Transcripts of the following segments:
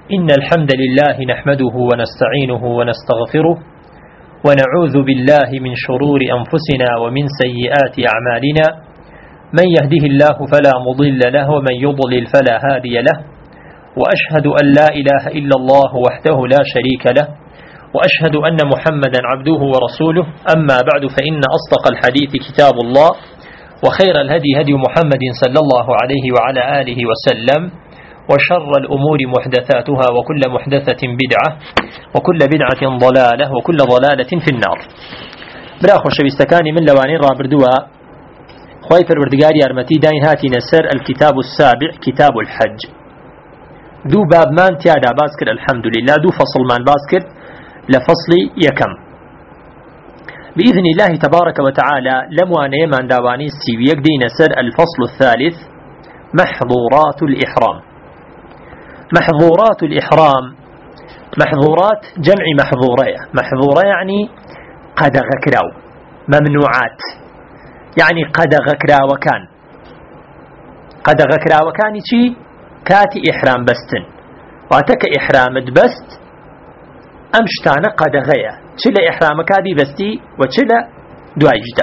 إن الحمد لله نحمده ونستعينه ونستغفره ونعوذ بالله من شرور أنفسنا ومن سيئات أعمالنا من يهده الله فلا مضل له ومن يضلل فلا هادي له وأشهد أن لا إله إلا الله وحده لا شريك له وأشهد أن محمدا عبده ورسوله أما بعد فإن أصدق الحديث كتاب الله وخير الهدي هدي محمد صلى الله عليه وعلى آله وسلم وشر الأمور محدثاتها وكل محدثة بدعة وكل بدعة ضلالة وكل ضلالة في النار. براخو شبستكاني من لوانين رابردوا خواهي فالوردقاري أرمتي داين هاتي نسر الكتاب السابع كتاب الحج. دو باب مان تيادا باسكر الحمد لله، دو فصل مان باسكر لفصل يكم بإذن الله تبارك وتعالى. لمواني من داواني السيويك دي نسر الفصل الثالث محظورات الإحرام. محظورات الإحرام، محظورات جمع محظورية. محظورة يعني قد غكراو، ممنوعات يعني قد غكرا وكان. قد غكرا وكان شي كاتي إحرام بستن واتك إحرام بست أمشتانا قد غيا چلا إحرام كادي بستي وچلا دواجدا.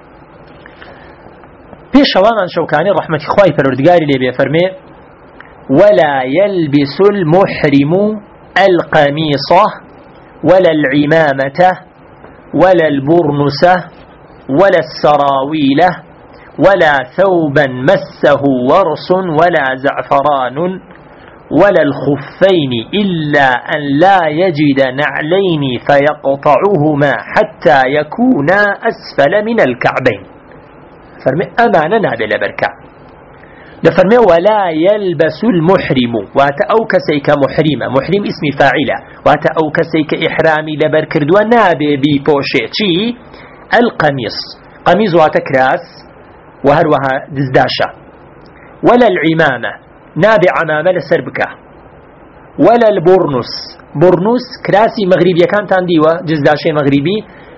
بيش شوامان شوكاني رحمة إخوائي فالوردقاري لي بيفرمي ولا يلبس المحرم القميصة ولا العمامة ولا البرنسة ولا السراويل ولا ثوبا مسه ورس ولا زعفران ولا الخفين إلا أن لا يجد نعلين فيقطعهما حتى يكونا أسفل من الكعبين. فرمي أمانا نابل بركة لفرمي ولا يلبس المحرم واتأوكسيك محرمة، محرم اسم فاعلة، واتأوكسيك إحرامي لبركردوا نابي بيبوشي چي القميص، قميص واتكراس وهروها دزداشا، ولا العمامة نابي عمامة لسربكة، ولا البرنس، برنس كراسي مغربي كان تانديوة جزداشي مغربي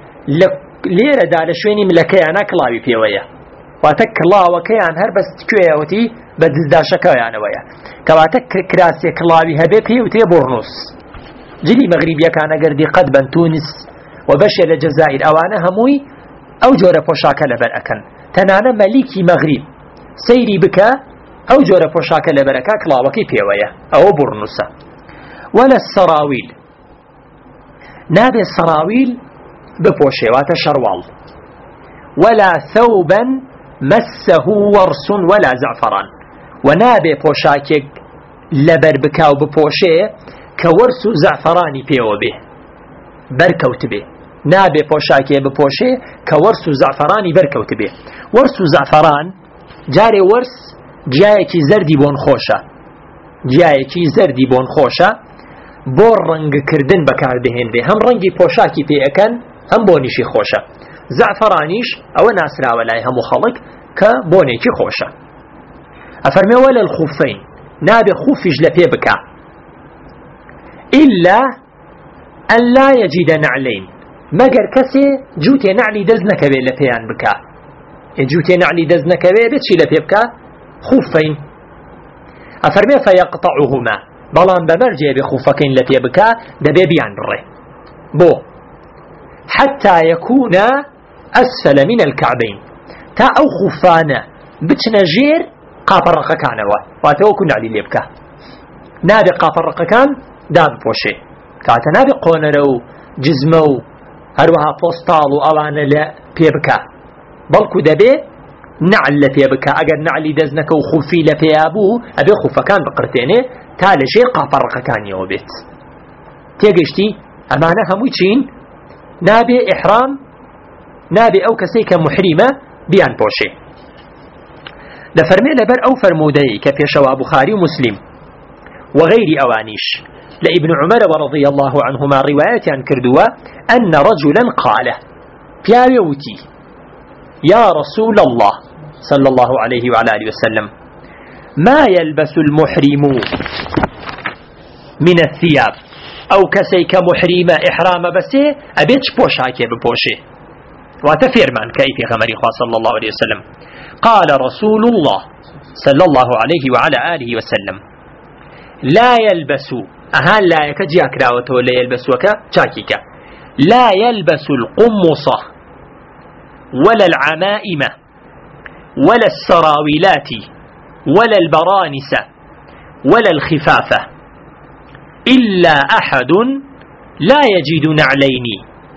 ليرة دالشويني ملكيانا كلاوي بيوية واتك الله وكيان هر بس كويوتي بدزداشكا يعني ويا كواتك كراسي كلاوي هبي بيوتي برنس جلي مغربي كان قردي قدبا تونس وبشر الجزائر اوانا هموي او جورة فوشاكا لبرأكن تنانا مليكي مغرب سيري بكا او جورة فوشاكا لبرأكا كلاوكي بيويا او برنسا. ولا السراويل نابي السراويل ببوشي واتا شروال، ولا ثوبا مسه ورس ولا زعفران ونابي بوشاكك لبر بكاو ببوشي كورس زعفراني بيو به بركوت به. نابي بوشاكي ببوشي كورس زعفراني بركوت به. ورس زعفران جاري ورس جايكي زردي بون خوشة، جايكي زردي بون خوشة بور رنگ كردن بكار دهين به، هم رنگي بوشاكي بيأكن هم بونيشي خوشة. زعفرانيش او ناسرا ولاي همو خلق كبونيكي خوشة. افرمي ولا الخفين نابي خفج لبي بكا إلا أن لا يجد نعلين مگر كسي جوتي نعلي دزنك بي لبيان بكا، جوتي نعلي دزنك بي بتشي لبي بكا خفين. افرمي فيقطعهما بلان بمرجي بخفكين لبي بكا دبي بيان بري بو حتى يكون أسفل من الكعبين تا أو خفانا بتنجير قافر رقكان واتو كنا علي ليبكا نابي قافر رقكان داب بوشي كاتا نابي قونرو جزمو هروها بوستالو أوانا لا بيبكا بلكو دبي نعل لبيبكا أجر نعلي دزنك وخفي لبيابو أبي خفكان بقرتيني تالي شي قافر رقكان يوبيت تيجشتي أمانا همويتشين نابي إحرام نابي أو كسيك محرمة بيان بوشي. لفرمي لبر أو فرمودي كفيشوا بخاري ومسلم وغير أوانيش لابن عمر ورضي الله عنهما رواية عن كردوا أن رجلا قال بياوتي يا رسول الله صلى الله عليه وعلى آله وسلم ما يلبس المحرم من الثياب أو كسيك محرمة إحرام بسي أبيتش بوشاكي ببوشي وتفير من كيف غمري صلى الله عليه وسلم. قال رسول الله صلى الله عليه وعلى آله وسلم لا يلبس أهان لا يكجيا كراوته لا يلبسوك شاكيك لا يلبس القمص ولا العمائم ولا السراويلات ولا البرانس ولا الخفافة إلا أحد لا يجد نعلين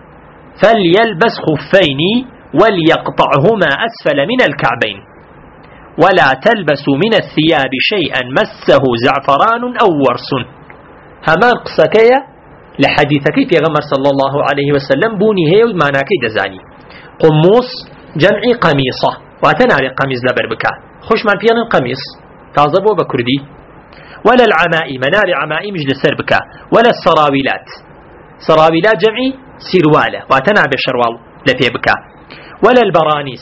فليلبس خفين وليقطعهما أسفل من الكعبين ولا تلبس من الثياب شيئا مسه زعفران أو ورس. همان قصكية لحديثك في غمر صلى الله عليه وسلم بوني هي ومعناكي دزاني قموص جمع قميصة واتناري قميص لبربكا خوش من فيان القميص تازبو بكردي ولا العمائم ناري عمائم جلسر بكا ولا السراويلات سراويلات جمعي سروالة واتنا بشروال لفي بكا ولا البرانيس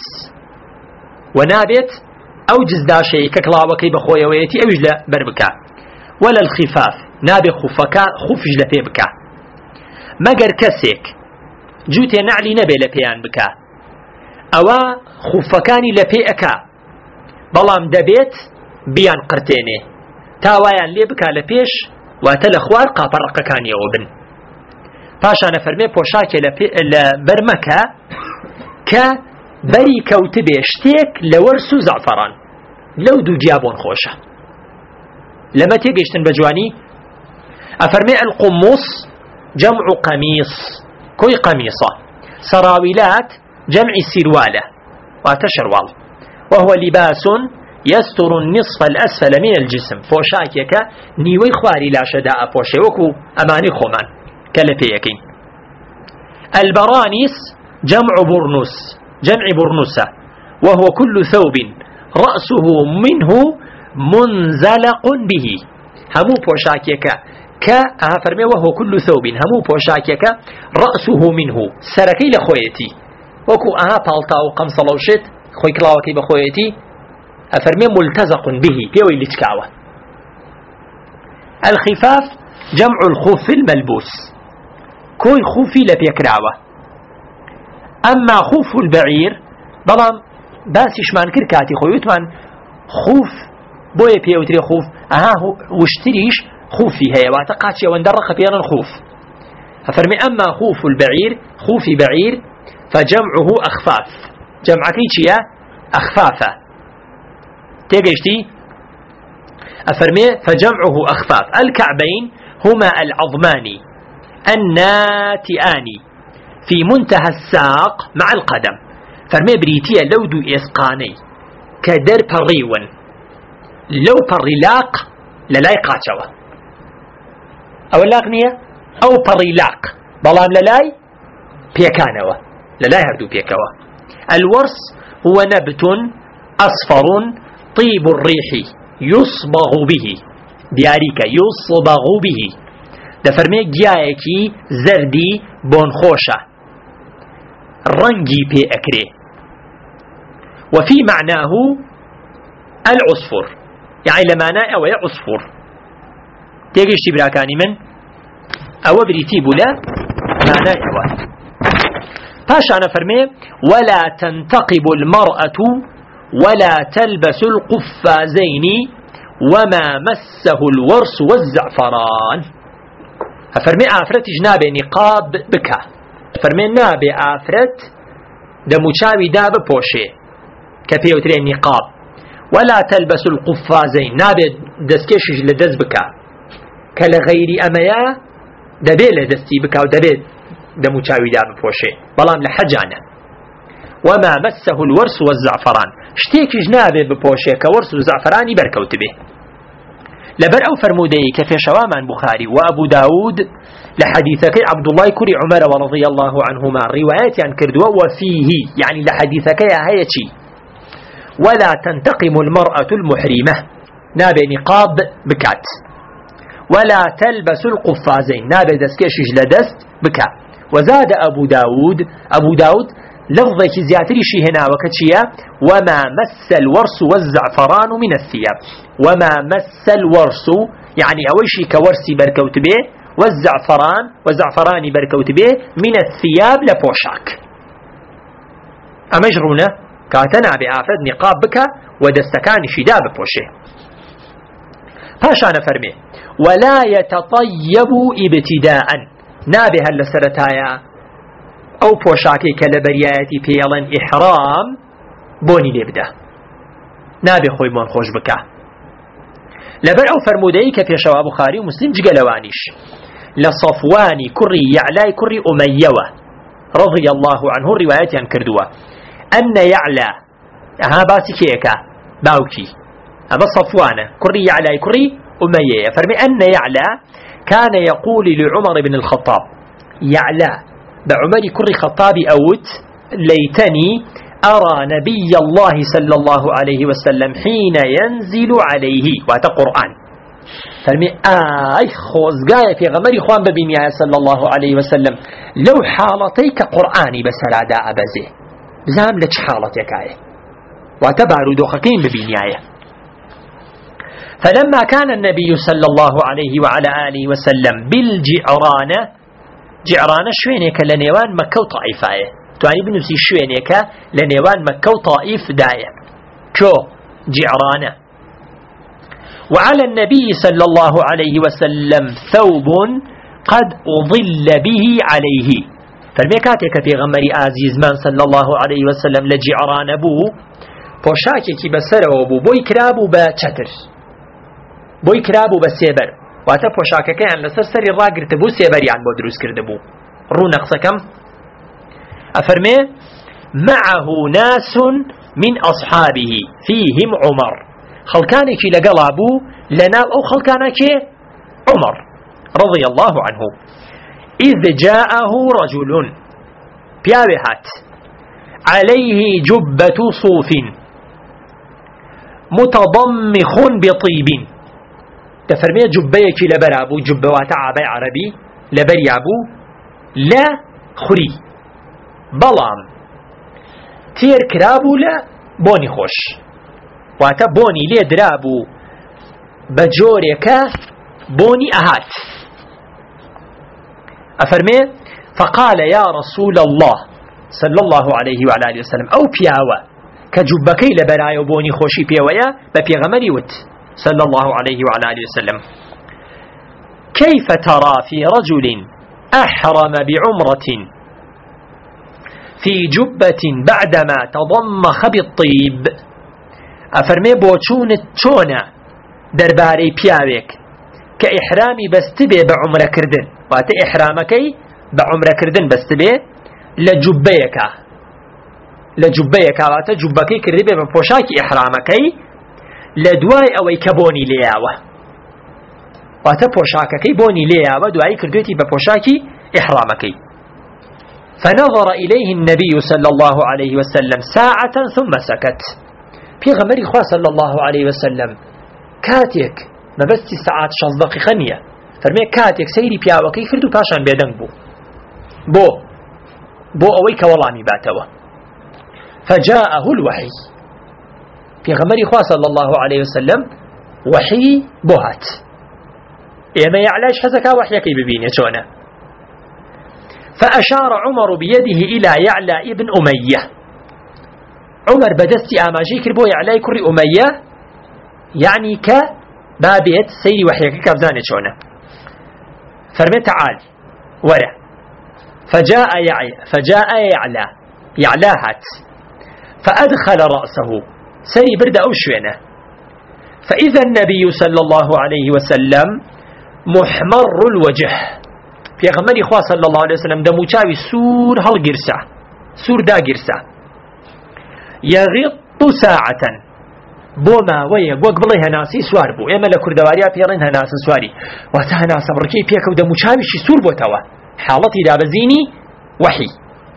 ونابت أو جزدا شيء ككلاوكي بخويا ويتي أو جلا بربكا ولا الخفاف نابي خفكا خفج لفي بكا مگر كسيك جوتي نعلي نبي لفيان بكا أوا خفكاني لفي أكا بلام دبيت بيان قرتيني تاوایان لێ بکا لە پێش واتە لە خوار قاپەڕقەکانیەوە بن پاشانە فەرمێ پۆشاکێ لە بەرمەکە کە بەری کەوتبێ شتێک لە وەرس و زەعفەران لەو دوو جیا بۆن خۆشە لەمە تێگەیشتن بە جوانی ئەفەرمێ القموس جەمع قەمیس کۆی قەمیسە سەراویلات جەمعی سیروالە واتە شەروال وهو لباس يستر النصف الأسفل من الجسم فوشاكيك نيوي خواري لا شداء فوشيوكو أماني خومان كالفيكين البرانيس جمع برنوس جمع برنوسة وهو كل ثوب رأسه منه منزلق به همو فوشاكيك فرمي وهو كل ثوب همو فوشاكيك رأسه منه سركي لخويتي وكو بالطاو قمصلوشت خوي كلاوكي بخويتي أفرمي ملتزق به بيوي لتكاوة الخفاف جمع الخوف الملبوس كوي خوفي لبيكراوة أما خوف البعير بلام باسيش مان كركاتي خويتمان خوف بويا بيوتري خوف واشتريش خوفي هي واتقاتي واندرق بيانا الخوف أفرمي أما خوف البعير خوفي بعير فجمعه أخفاف جمعكي يا أخفافة تيجي أفرمي فجمعه أخفاف الكعبين هما العظمان الناتئان في منتهى الساق مع القدم فرمي بريتيا لو دو إسقاني كدر بريون لو بريلاق للاي قاتشوا أو اللاقنية أو بريلاق بلام للاي بيكانوا للاي هردو بيكوا الورس هو نبت أصفر طيب الريح يصبغ به دياريك يصبغ به دفرمي جايكي زردي بونخوشة رنجي بي أكري وفي معناه العصفر يعني لما ناء ويا عصفر تيجيش تبراكاني من أو بريتي بلا معناه أول باش أنا فرمي ولا تنتقب المرأة ولا تلبس القفازين وما مسه الورس والزعفران فرمي آفرت جنابي نقاب بكا فرمي نابي آفرت دموشاوي داب بوشي كبيوترين نقاب ولا تلبس القفازين نابي دسكيشج لدز بكا كالغير أميا دبي لدستي بكا ودبي دموشاوي داب بوشي بلام لحجانا وما مسه الورس والزعفران شتيكي جنابي ببوشي كورس وزعفراني بركوت به لبر أو فرمودي كفي شوامان بخاري وأبو داود لحديثك عبد الله كري عمر ورضي الله عنهما روايات عن كردوا وفيه يعني لحديثك يا هيتي ولا تنتقم المرأة المحرمة نابي نقاب بكات ولا تلبس القفازين نابي دسكيش جلدست بكا وزاد أبو داود لفظك زياتري شي هنا وكتشيا وما مس الورس والزعفران من الثياب وما مس الورس يعني أوشي كورسي بركوت به والزعفراني بركوت به من الثياب لبوشاك أمجرونه كاتنا بآفد نقاب بك ودستكان شداب بوشه پاشانە فەرمێ ولا يتطيب ابتداء نابێ هەر لە سەرەتایە ئەو پۆشاکەی کە لە بەریایەتی پێڵەن ئیحرام بۆنی لێ بدە، نابێ خۆی بۆن خۆش بکە. لەبەر ئەو فەرمودەی کە پێشەوا بوخاری و مسلم جگە لەوانیش لە صەفوانی کوڕی یعلای کوڕی ئومەیەوە رضي الله عنه رواية كردوة أن يعلى باسی کێیەکە باوکی ئەمە صفوانە کوڕی یعلای کوڕی ئومەیەیە فەرمی أن يعلى كان يقول لعمر بن الخطاب يعلى بعمر كري خطابي أوت ليتني أرى نبي الله صلى الله عليه وسلم حين ينزل عليه وهذا قرآن فرمي خوزقايا في غمري خوان ببنيا صلى الله عليه وسلم لو حالتيك قرآني بسرادا أبزي بزام لك حالتك وتبارو دوخكين ببنيا فلما كان النبي صلى الله عليه وعلى آله وسلم جعرانة شوينيك لنيوان مكة وطائفة تواني بنفسي شوينيك لنيوان مكة وطائف داية كو جعرانة وعلى النبي صلى الله عليه وسلم ثوب قد أضل به عليه فالميكاتك في غمري عزيز من صلى الله عليه وسلم لجعران بو پوشاكي بسره بو بوي كرابو بچتر بوي كرابو بسيبر واتا پوشاكك عن لسر سري راقرت بو سيبري عن بو دروس کرد بو رو نقصكم أفرمي معه ناس من أصحابه فيهم عمر خلقانك لقلابو لناب أو خلقانك عمر رضي الله عنه إذ جاءه رجل بيابهات عليه جبة صوف متضمخ بطيب تفرمي جبيك لبرابو جبوات عابي عربي لبريابو لا خري بلام تير كرابو لا بوني خوش واتا بوني لي درابو بجوريكا بوني أهات أفرمي فقال يا رسول الله صلى الله عليه وعلى آله وسلم أو بياوة كجبكي لبرايو بوني خوشي بيويا ببيغمري وت صلى الله عليه وعلى آله وسلم كيف ترى في رجل أحرم بعمرة في جبة بعدما تضمخ بالطيب أفرمي بوچون چونا درباري بياويك كإحرامي بستبه بعمرة كردن وات إحرامكي بعمرة كردن بستبه لجبيك وات جبكي كردبه بپوشاكي إحرامكي لدواي أوي كبوني لياوه وات پوشاككي بوني لياوه دواي كردوتي بپوشاكي إحرامكي فنظر إليه النبي صلى الله عليه وسلم ساعة ثم سكت في غمري خواه صلى الله عليه وسلم كاتيك ما بس ساعات 16 دقيقة نية فرمي كاتيك سيري بياوكي كردو باشان بيدنگ بو أويك والامي باتوا فجاءه الوحي في غمري خواه صلى الله عليه وسلم وحي بوهات إما يعلاش حزكا وحيكي ببيني شونا فأشار عمر بيده إلى يعلى ابن أمية عمر بدستي آماجي كربو يعلى كري أمية يعني كبابيت سيري وحيك كابزاني شونا فرمي تعال ورع فجاء يعلى هات فأدخل رأسه سيري برد أو شوينه فإذا النبي صلى الله عليه وسلم محمر الوجه في غمري خواه صلى الله عليه وسلم دموچاوي سور هل قرسة سور دا قرسة يغط ساعة بوما ويا قوق بلي هناسي سوار بو اما لكردواريا بيرين هناس سواري واتا هناس بركي بيكو دموچاوي شي سور بو توا حالتي دابزيني وحي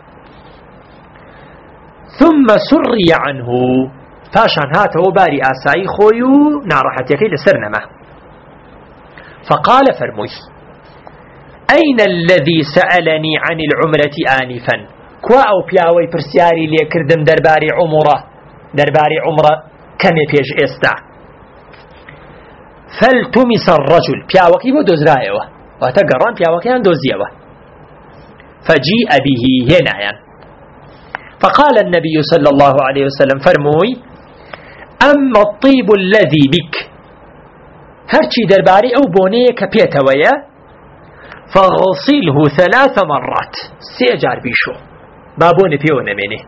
ثم سري عنه فاشان هاته باري آساي خويو نارحتيكي لسرنما فقال فرموي أين الذي سألني عن العمرة آنفا كوا أو بياوي برسياري ليكردم درباري عمرة كم بيج إستا فالتمس الرجل بياوكي ودوزرايوه وتقران بياوكي عن دوزيوه فجيء به هنا فقال النبي صلى الله عليه وسلم فرموي أما الطيب الذي بك هرچی دەربارەی ئەو بۆنەیە کە پێتەوەیە فغسله 3 مرات 3 جار بیشۆ با بۆنە پێوە نەمێنێ.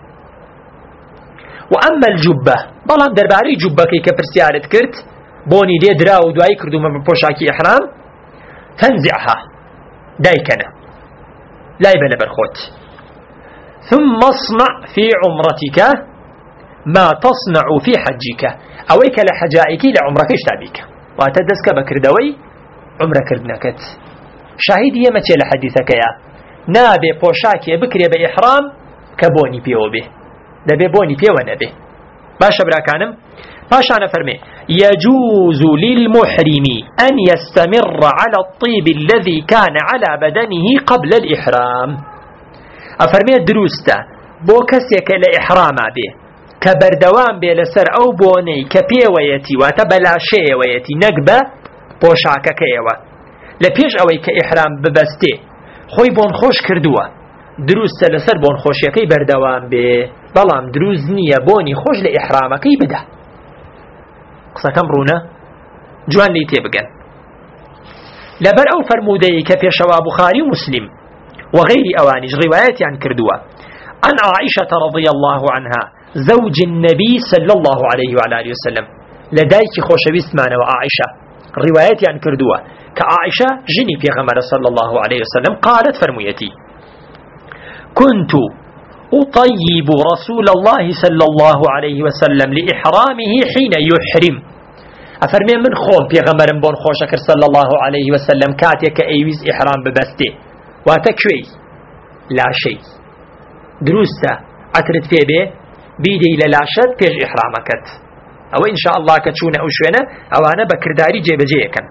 وأما الجبة بەڵام دەربارەی جوبەکەی کە پرسیارت کرد بۆنی لێ درا و دوایی کردومە بە پۆشاکی ئیحرام فانزعها دایکەنە لای بە لەبەر خۆت. ثم اصنع في عمرتك ما تصنع في حجك ئەوەی کە لە حەجائیکی لە عمرەکەیش تابیکە واتە دەستکە بەکردەوەی عمرەکردنەکەت. شاهیدی ئێمە چێ لە حەدیثەکەیە نابێ پۆشاکێ بکرێ بە ئیحرام کە بۆنی پێوە بێ دەبێ بۆنی پێوە نەبێ. باشە براکانم پاشانە فەرمێ يجوز للمحرم أن يستمر على الطيب الذي كان على بدنه قبل الإحرام. أفرمي دروستا بو كسيك لإحراما به كبردوان به لسر أو بوني كبيويتي واتبلاشي ويتي نقبة بوشاكا كيوا لبيش أوي كإحرام ببستي خوي بون خوش كردوا دروستا لسر بون خوش يكي بردوان به بلام دروز نية بوني خوش لإحرامكي بده قصة كم رونا جوان لي تيبقن لبر أو فرمودي كبيشوا بخاري ومسلم وغير أوانج روايات عن كردوا عن عائشة رضي الله عنها زوج النبي صلى الله عليه وعلى آله وسلم لدايك خوش بسمانة وعائشة روايات عن كردوا كعائشة جني في غمر صلى الله عليه وسلم قالت فرميتي كنت أطيب رسول الله صلى الله عليه وسلم لإحرامه حين يحرم. أفرمي من خوم في غمر بون خوشكر صلى الله عليه وسلم كاتيك أيوز إحرام ببسته واتكوي لا شيء دروسته عترت فيه به بيدي للاشد بيج إحرامكت أو إن شاء الله كتشون أو شوينة أو أنا بكرداري جيب جيكا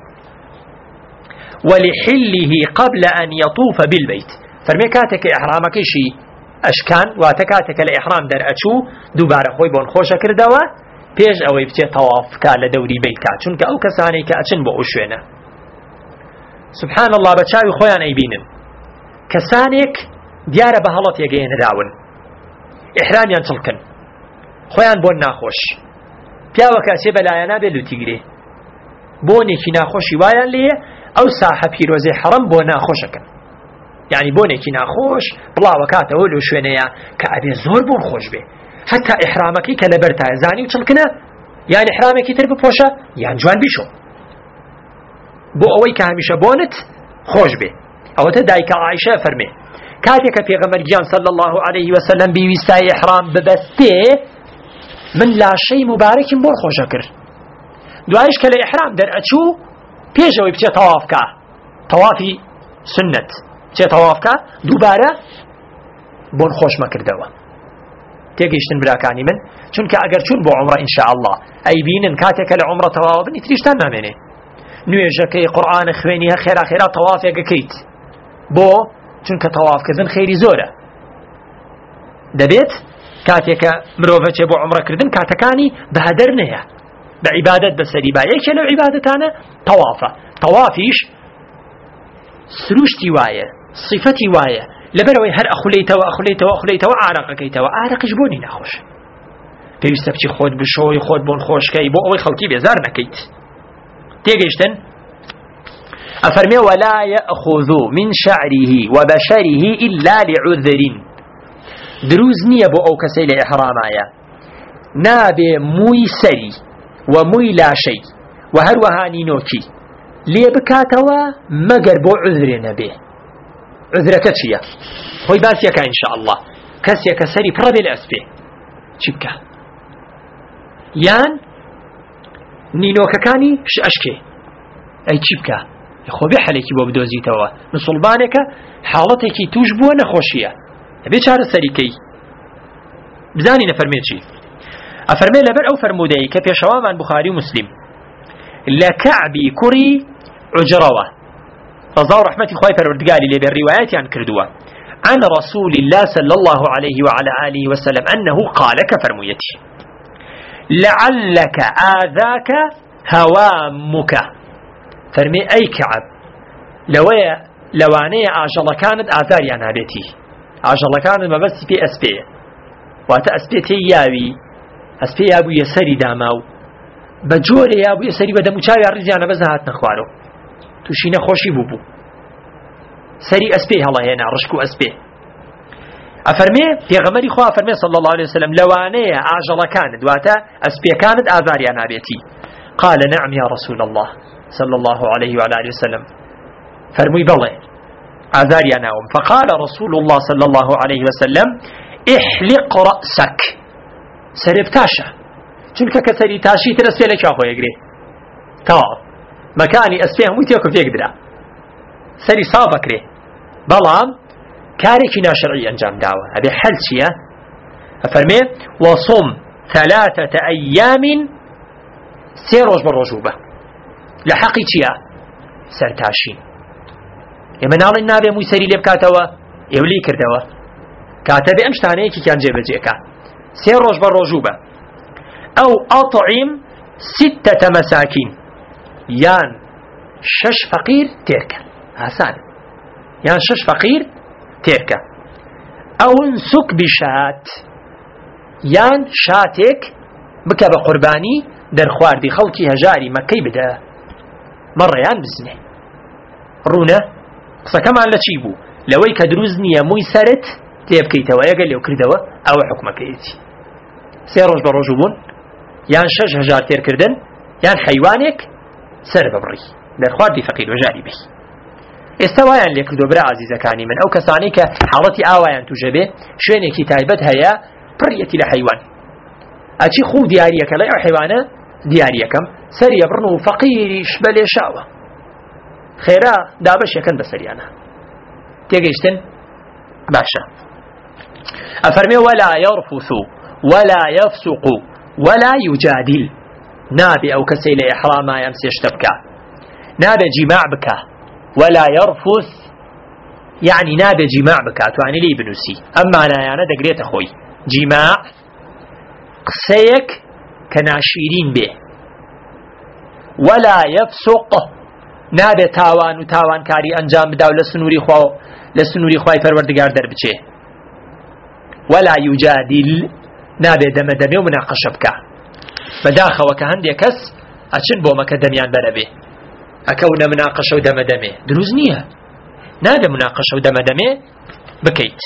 ولحله قبل أن يطوف بالبيت. فرمي كاتك إحرامك شيء أشكان واتكاتك الإحرام در أشو دوباره خوي بون خوشة كردوا بيج أو يبتي طواف كالا دوري بيت كات چونك أو كساني كأچن بو أشوينة. سبحان الله بچاوي خويان أيبينن كسانيك ديارة بهلط يجين راون إحرام ينطلقن خويان بون ناخوش پیاوە کاسێ بەلایەنا بێ لو تیگرێ بۆنێکی ناخۆشی وایان لێیە ئەو ساحە پیرۆزەی حەڕەم بۆ ناخۆشەکەن یعنی بۆنێکی ناخۆش بڵاوە کاتەوە لەو شوێنەیە کە ئەبێ زۆر بۆن خۆش بێ حتا ئیحرامەکەی کە لەبەرتایە زانی و چڵکنە یان ئیحرامێکی تر بپۆشە یان جوان بیشۆ بۆ ئەوەی کە هەمیشە بۆنت خۆش بێ. ئەوەتە دایکە عایشە فەرمێ کاتێکە پێغەمبەر گیان صلی الله عليه وسلم بیویستای ئیحرام ببەستێ من لاشەی مبارەکیم بۆ خۆشە کرد دوایش کە لە ئیحرام دەرئەچوو پێشەوەی بچێ تەوافکە تەوافی سنت بچێ تەوافکە دووبارە بۆن خۆشمە کردەوە. تێگەیشتن براکانی من چونکە ئەگەر چون بۆ عومرە ئینشاء الله ئەیبینن کاتێکە لە عومرە تەواو بن ئیتریشتان نامێنێ نوێژەکەی قورئان خوێنی هە خێرا خێرا تەوافێکەکەیت بۆ چونکە تەوافکردن خێری زۆرە دەبێت کاتێکە مرۆڤ چێ بۆ عومرەکردن کاتەکانی بەهەدەر نەیە بە عیبادەت بەسەری با یەکێ لەو عیبادەتانە تەوافە. تەوافیش سروشتی وایە صفەتی وایە لەبەرەوەی هەر ئەخولەیتەوە ئارەقەکەیتەوە ئارەقش بۆنی ناخۆش پێویستە بچی خۆت بشۆی خۆت بۆن خۆشکەی بۆ ئەوەی خەڵکی بێزار نەکەیت. تێگەیشتن ئەفەرمێ ولا يأخذ من شعره وبشره إلا لعذر دروز نییە بۆ ئەو کەسەی لە ئیحرامایە نابێ مووی سەری و مووی لاشەی و هەروەها نینۆکی لێ بکاتەوە مەگەر بۆ عذرێ نەبێ. عذرەکە چییە؟ خۆی باسیەکە ئینشاء الله کەسێکە سەری پڕە بێ لە ئەسپێ چی بکە یان نینۆکەکانی ئەشکێ ئەی چی بکە خۆ بێ حەلێکی بۆ بدۆزیتەوە مسڵمانێکە حاڵەتێکی توش بووە نەخۆشیە ئەبێ چارە سەریکەی بزانی نەفەرمێ چی ئەفەرمێ لەبەر ئەو فەرمودەی کە پێشەوامان بوخاری و مسلم لە کەعبی کوڕی عوجرەوە ڕەزا و ڕەحمەتی خوای پەروەردگاری لێبێ ڕیوایەتیان کردووە عن رسول الله صلى الله عليه وعلى آله وسلم أنه قال كفرميتي لعلك آذاك هوامك فرمي أي كعب لواني عجل كانت آذار يعني بيتي عجل كانت ما بس في أسبي واتا أسبي تياوي أسبي أبو يسري داماو بجوري يا أبو يسري بدم وشاوي الرجال بزهات نخوارو توشينا خوشي بوبو سري أسبيه الله هنا رشكو أسبيه أفرمي في غمري خوا أفرمي صلى الله عليه وسلم لوانية عجل كانت واتا أسبيه كانت آذاري أنا بيتي قال نعم يا رسول الله صلى الله عليه وعلى آله وسلم فرمي بالله آذاري أنا فقال رسول الله صلى الله عليه وسلم احلق رأسك سربتاشا چونك كسري تاشي ترسي لك أخو يقري تمام مكاني أسبيه ميتيكو في يقدر سري صابكري بلام كاريكي ناشرعي أنجام دعوة أبي حل شيء أفرمي وصم 3 أيام سيروج بالرجوبة لحقي شيء سرتاشين يمنال النابي موسري لبكاتوا يولي كردوا كاتب أمشتاني كي كان جيب الجيكا سيروج بالرجوبة أو أطعم 6 مساكين يان 6 فقير تركة هسان يان 6 فقير تركة أو انسك بشات يان شاتك بك بقرباني در خواردي خلقي هجاري مكي بدا مرة يان بزنه رونا قصة كمان لچيبو لوي كدروزني موي سرت تيبكيتوا يقل لو كردوا أو حكمك ايتي سيروج بروجوبون يان 6 هجار تير كردن يان حيوانك سر ببري در خواردي فقير وجاري بي استوایان لێ کردو برا عزیزەکانی من ئەو کەسانەی کە حاڵەتی ئاوایان توژەبێ شوێنێکی تایبەت هەیە پڕیەتی لە حەیوان ئەچی خوو دیاریەکە لە ئەو حەیوانە دیاریەکەم سەریە بڕن و فەقیریش بە لێشاوە خێرا دابەشەکەن بە سەریانە تێگەیشتن باشە ئەفەرمێ ولا يرفث ولا يفسق ولا يجادل نابێ ئەو کەسەی لە ئیحرامە ئەم سێشتە بکە نابێ جیماع بکە ولا يرفث يعني نابي جماع بكات يعني لي بنوسي أما أنا دقريت أخوي جماع قسيك كناشيرين به ولا يفسق نابي تاوان وتاوان كاري أنجام بداو لسنوري خواي فروردقار دربچه ولا يجادل نابي دمدمي ومناقشة بكا بداخة وكهندي كس أچن بومك دميان بربه أكون مناقشة ودمدمه دروز نية نادى مناقشة ودمدمه بكيت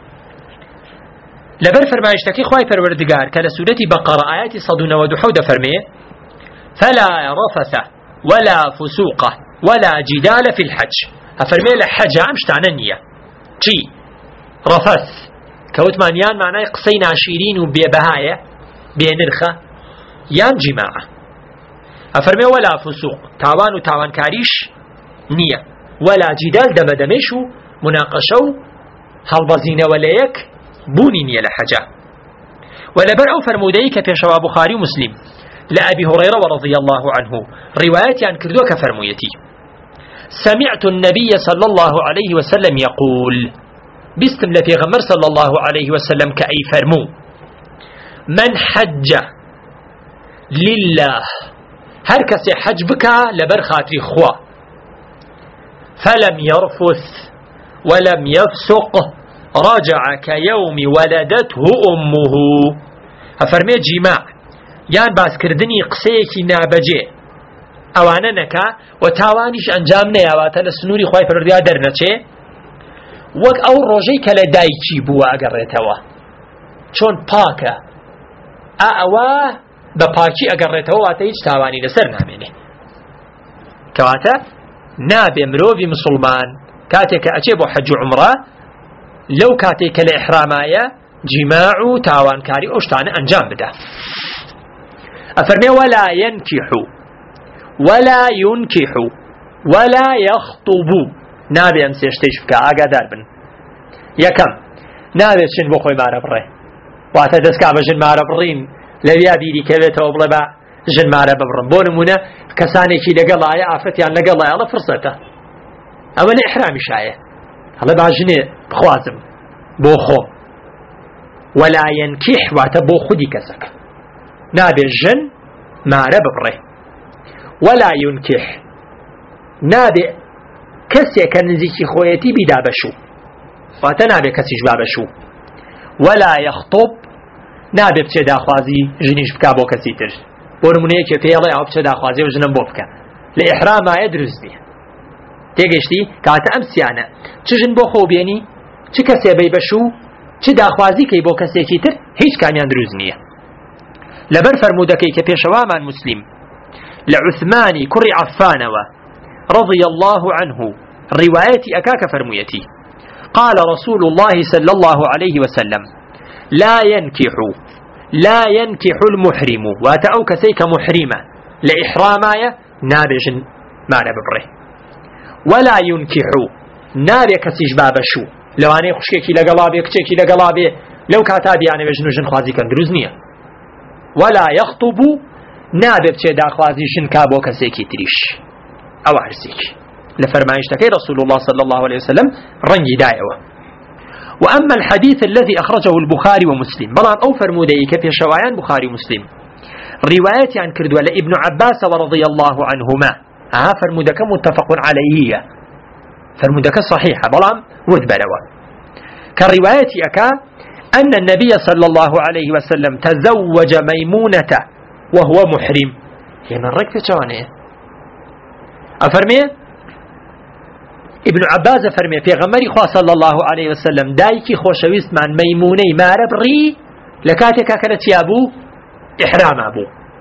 لبر فرمايشتكي خواي پروردگار كلا سورة بقرة آيات صدنا ودحود فرميه فلا رفث ولا فسوق ولا جدال في الحج أفرميه لحج عمشتعنا نية چي رفث كوتمان يان معناه قصين عشيرين وبيبهاية بينرخة يان جماعة أفرمي ولا فسوق تاوان وتاوان كاريش نية ولا جدال دمدمشو مناقشو هالبزين وليك بوني نية لحجة ولا برعو فرموديك في شواب بخاري ومسلم لأبي هريرة ورضي الله عنه روايات عن كردوك فرمويتي سمعت النبي صلى الله عليه وسلم يقول بستم لفي غمر صلى الله عليه وسلم كأي فرمو من حج لله هر کسی حج بکا لبر خاطری خوا فلم يرفث ولم يفسق رجع كيوم ولدته أمه أفرمي جماع يان باس كردني قسيكي نابجي أوانا نكا وتاوانيش أنجام نياواتا لسنوري خواهي پرديا درنچه وك أو روجي كالدايكي بوا أقريتوا چون پاكا أعواه بپاکی ئەگەڕێتەوە واتە هیچ تاوانی لەسەر نامێنێ کەواتە نابێ مرۆڤی مسلمان کاتێک کە ئەچێ بۆ حەج و عومرە لەو کاتێک کە لە ئیحرامایە جیماع و تاوانکاری ئەو شتانە ئەنجام بدە ئەفەرمێ ولا ينكح ولا ينكح ولا يخطب نابێ ئەم سێ شتەیش بکە ئاگادار بن یەکەم نابێ چن بۆ خۆی مارە بڕێ واتە دەستکا بە ژن مارە بڕین لەویا بیری کەوێتەوە بڵێ بە ژنمارە ببڕم بۆ نمونە کەسانێکی لەگەڵایە ئافرەتیان لەگەڵایە ئەڵە فرسەتە ئەوە لە ئیحرامی شایە هەڵە با ژنێ بخوازم بۆ خۆم ولا ينكح واتە بۆ خودی کەسەکە نابێ ژن مارە ببڕێ ولا ينكح نابێ کەسێک کە نزیکی خۆیەتی بیدا بەشوو واتە نابێ کەسیش با بەشوو ولا يخطب نابێ بچێ داخوازی ژنیش بکا بۆ کەسی تر بۆ نمونەیەکی پێڵێ ئەو بچە داخوازی و ژنم بۆ بکە لە ئیحرامایە دروست نییە تێگەیشتی کاتە ئەم سیانە چ ژن بۆ خۆ بێنی چ کەسێ بەی بەشوو چ داخوازی کەی بۆ کەسێکی تر هیچ کامیان دروست نییە لەبەر فەرموودەکەی کە پێشەوامان مسلم لە عوثمانی کوڕی عەفانەوە رضي الله عنه روايتي أكاك فرميتي قال رسول الله صلى الله عليه وسلم لا ينكح المحرم واتأوك سيك محرمة لإحرامايا نابجن ما نببره ولا ينكح نابك سجباب شو لو أنا خشكي لقلابي كتشكي لقلابي لو كاتابي أنا بجنو جن خوازي كان دروزنية ولا يخطب نابك دا خوازي شن كابو كسيكي تريش أو عرسيك لفرمايش تكي رسول الله صلى الله عليه وسلم رنجي دايوه وأما الحديث الذي أخرجه البخاري ومسلم بلان أو فرمودي كفي شوايان بخاري ومسلم روايتي عن كردوة لابن عباس رضي الله عنهما فرمودك متفق عليه فرمودك صحيحة بلان وذبلوا كالرواية أكا أن النبي صلى الله عليه وسلم تزوج ميمونة وهو محرم يعني الركب شوانه أفرمي ابن عباس فرمي في غمري خواه صلى الله عليه وسلم دايكي خوشويست من ميموني مارب ري لكاتك كانت يابو إحرام أبو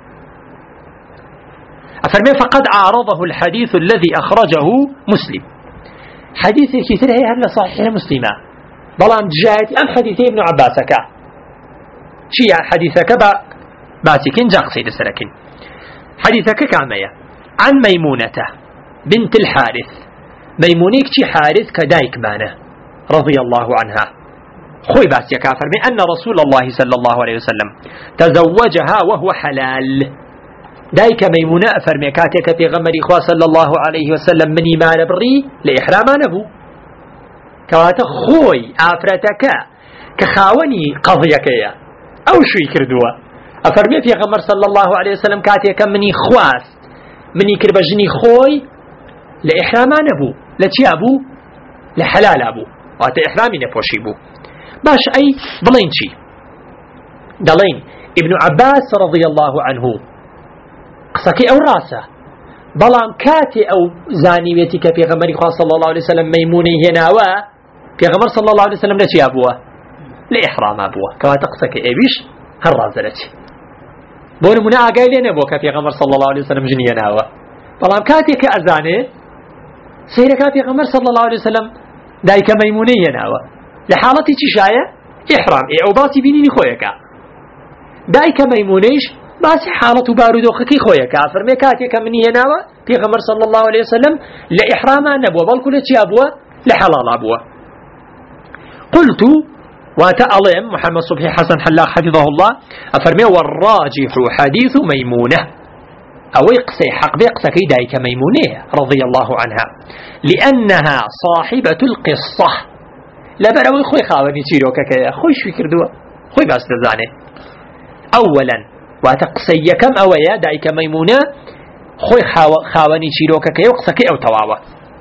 أفرمي فقد عارضه الحديث الذي أخرجه مسلم حديث كثير هي هل صحيح مسلمة بلان جاءت أم حديث ابن عباس كا شيء حديثك باسكين جاقصي لسلكين حديثك كامية عن ميمونة بنت الحارث ميمونيك تي حارث كدايك مانه رضي الله عنها خوي باس يا كافر من أن رسول الله صلى الله عليه وسلم تزوجها وهو حلال دايك ميمونة فرمي كاتك في غمري خواه صلى الله عليه وسلم مني مال بري لإحراما نبو كواتا خوي آفرتك كخاوني قضيك يا أو شوي كردوا أفرمي في غمر صلى الله عليه وسلم كاتك مني خواست مني كربجني خوي لإحراما نبو لتي أبو لحلال أبو وات إحرامي نبوشي بو باش أي بلين شي دلين ابن عباس رضي الله عنه قصكي أو راسه بلان كاتي أو زانيويتك في غمر صلى الله عليه وسلم ميموني هنا في غمر صلى الله عليه وسلم لتي أبوه لإحرام أبوه كما تقصكي أبيش هالرازلتي بون منا أقايل نبوك في غمر صلى الله عليه وسلم جنيا ناوى بلان كاتي كأزاني سيركا في غمر صلى الله عليه وسلم دايك ميموني ناوى لحالتي تشاية إحرام أو باسي بينيني خويكا دايك ميمونيش باسي حالة بارودوخكي خويكا فرمي كاتي كمني ناوى في غمر صلى الله عليه وسلم لإحرام نبوة بل كل شيء أبوة لحلال أبوة قلت وتألم محمد صبحي حسن حلاق حفظه الله أفرمي والراجح حديث ميمونة أو يقصي حق بيقصكي دايك ميمونة رضي الله عنها لأنها صاحبة القصة لا بروي خوي خاوني تيروكا كيا خوي شو كردوا خوي باس تزاني أولا وتقصي كم أويا دايك ميمونة خوي خاوني تيروكا كيا وقصكي أو تواوا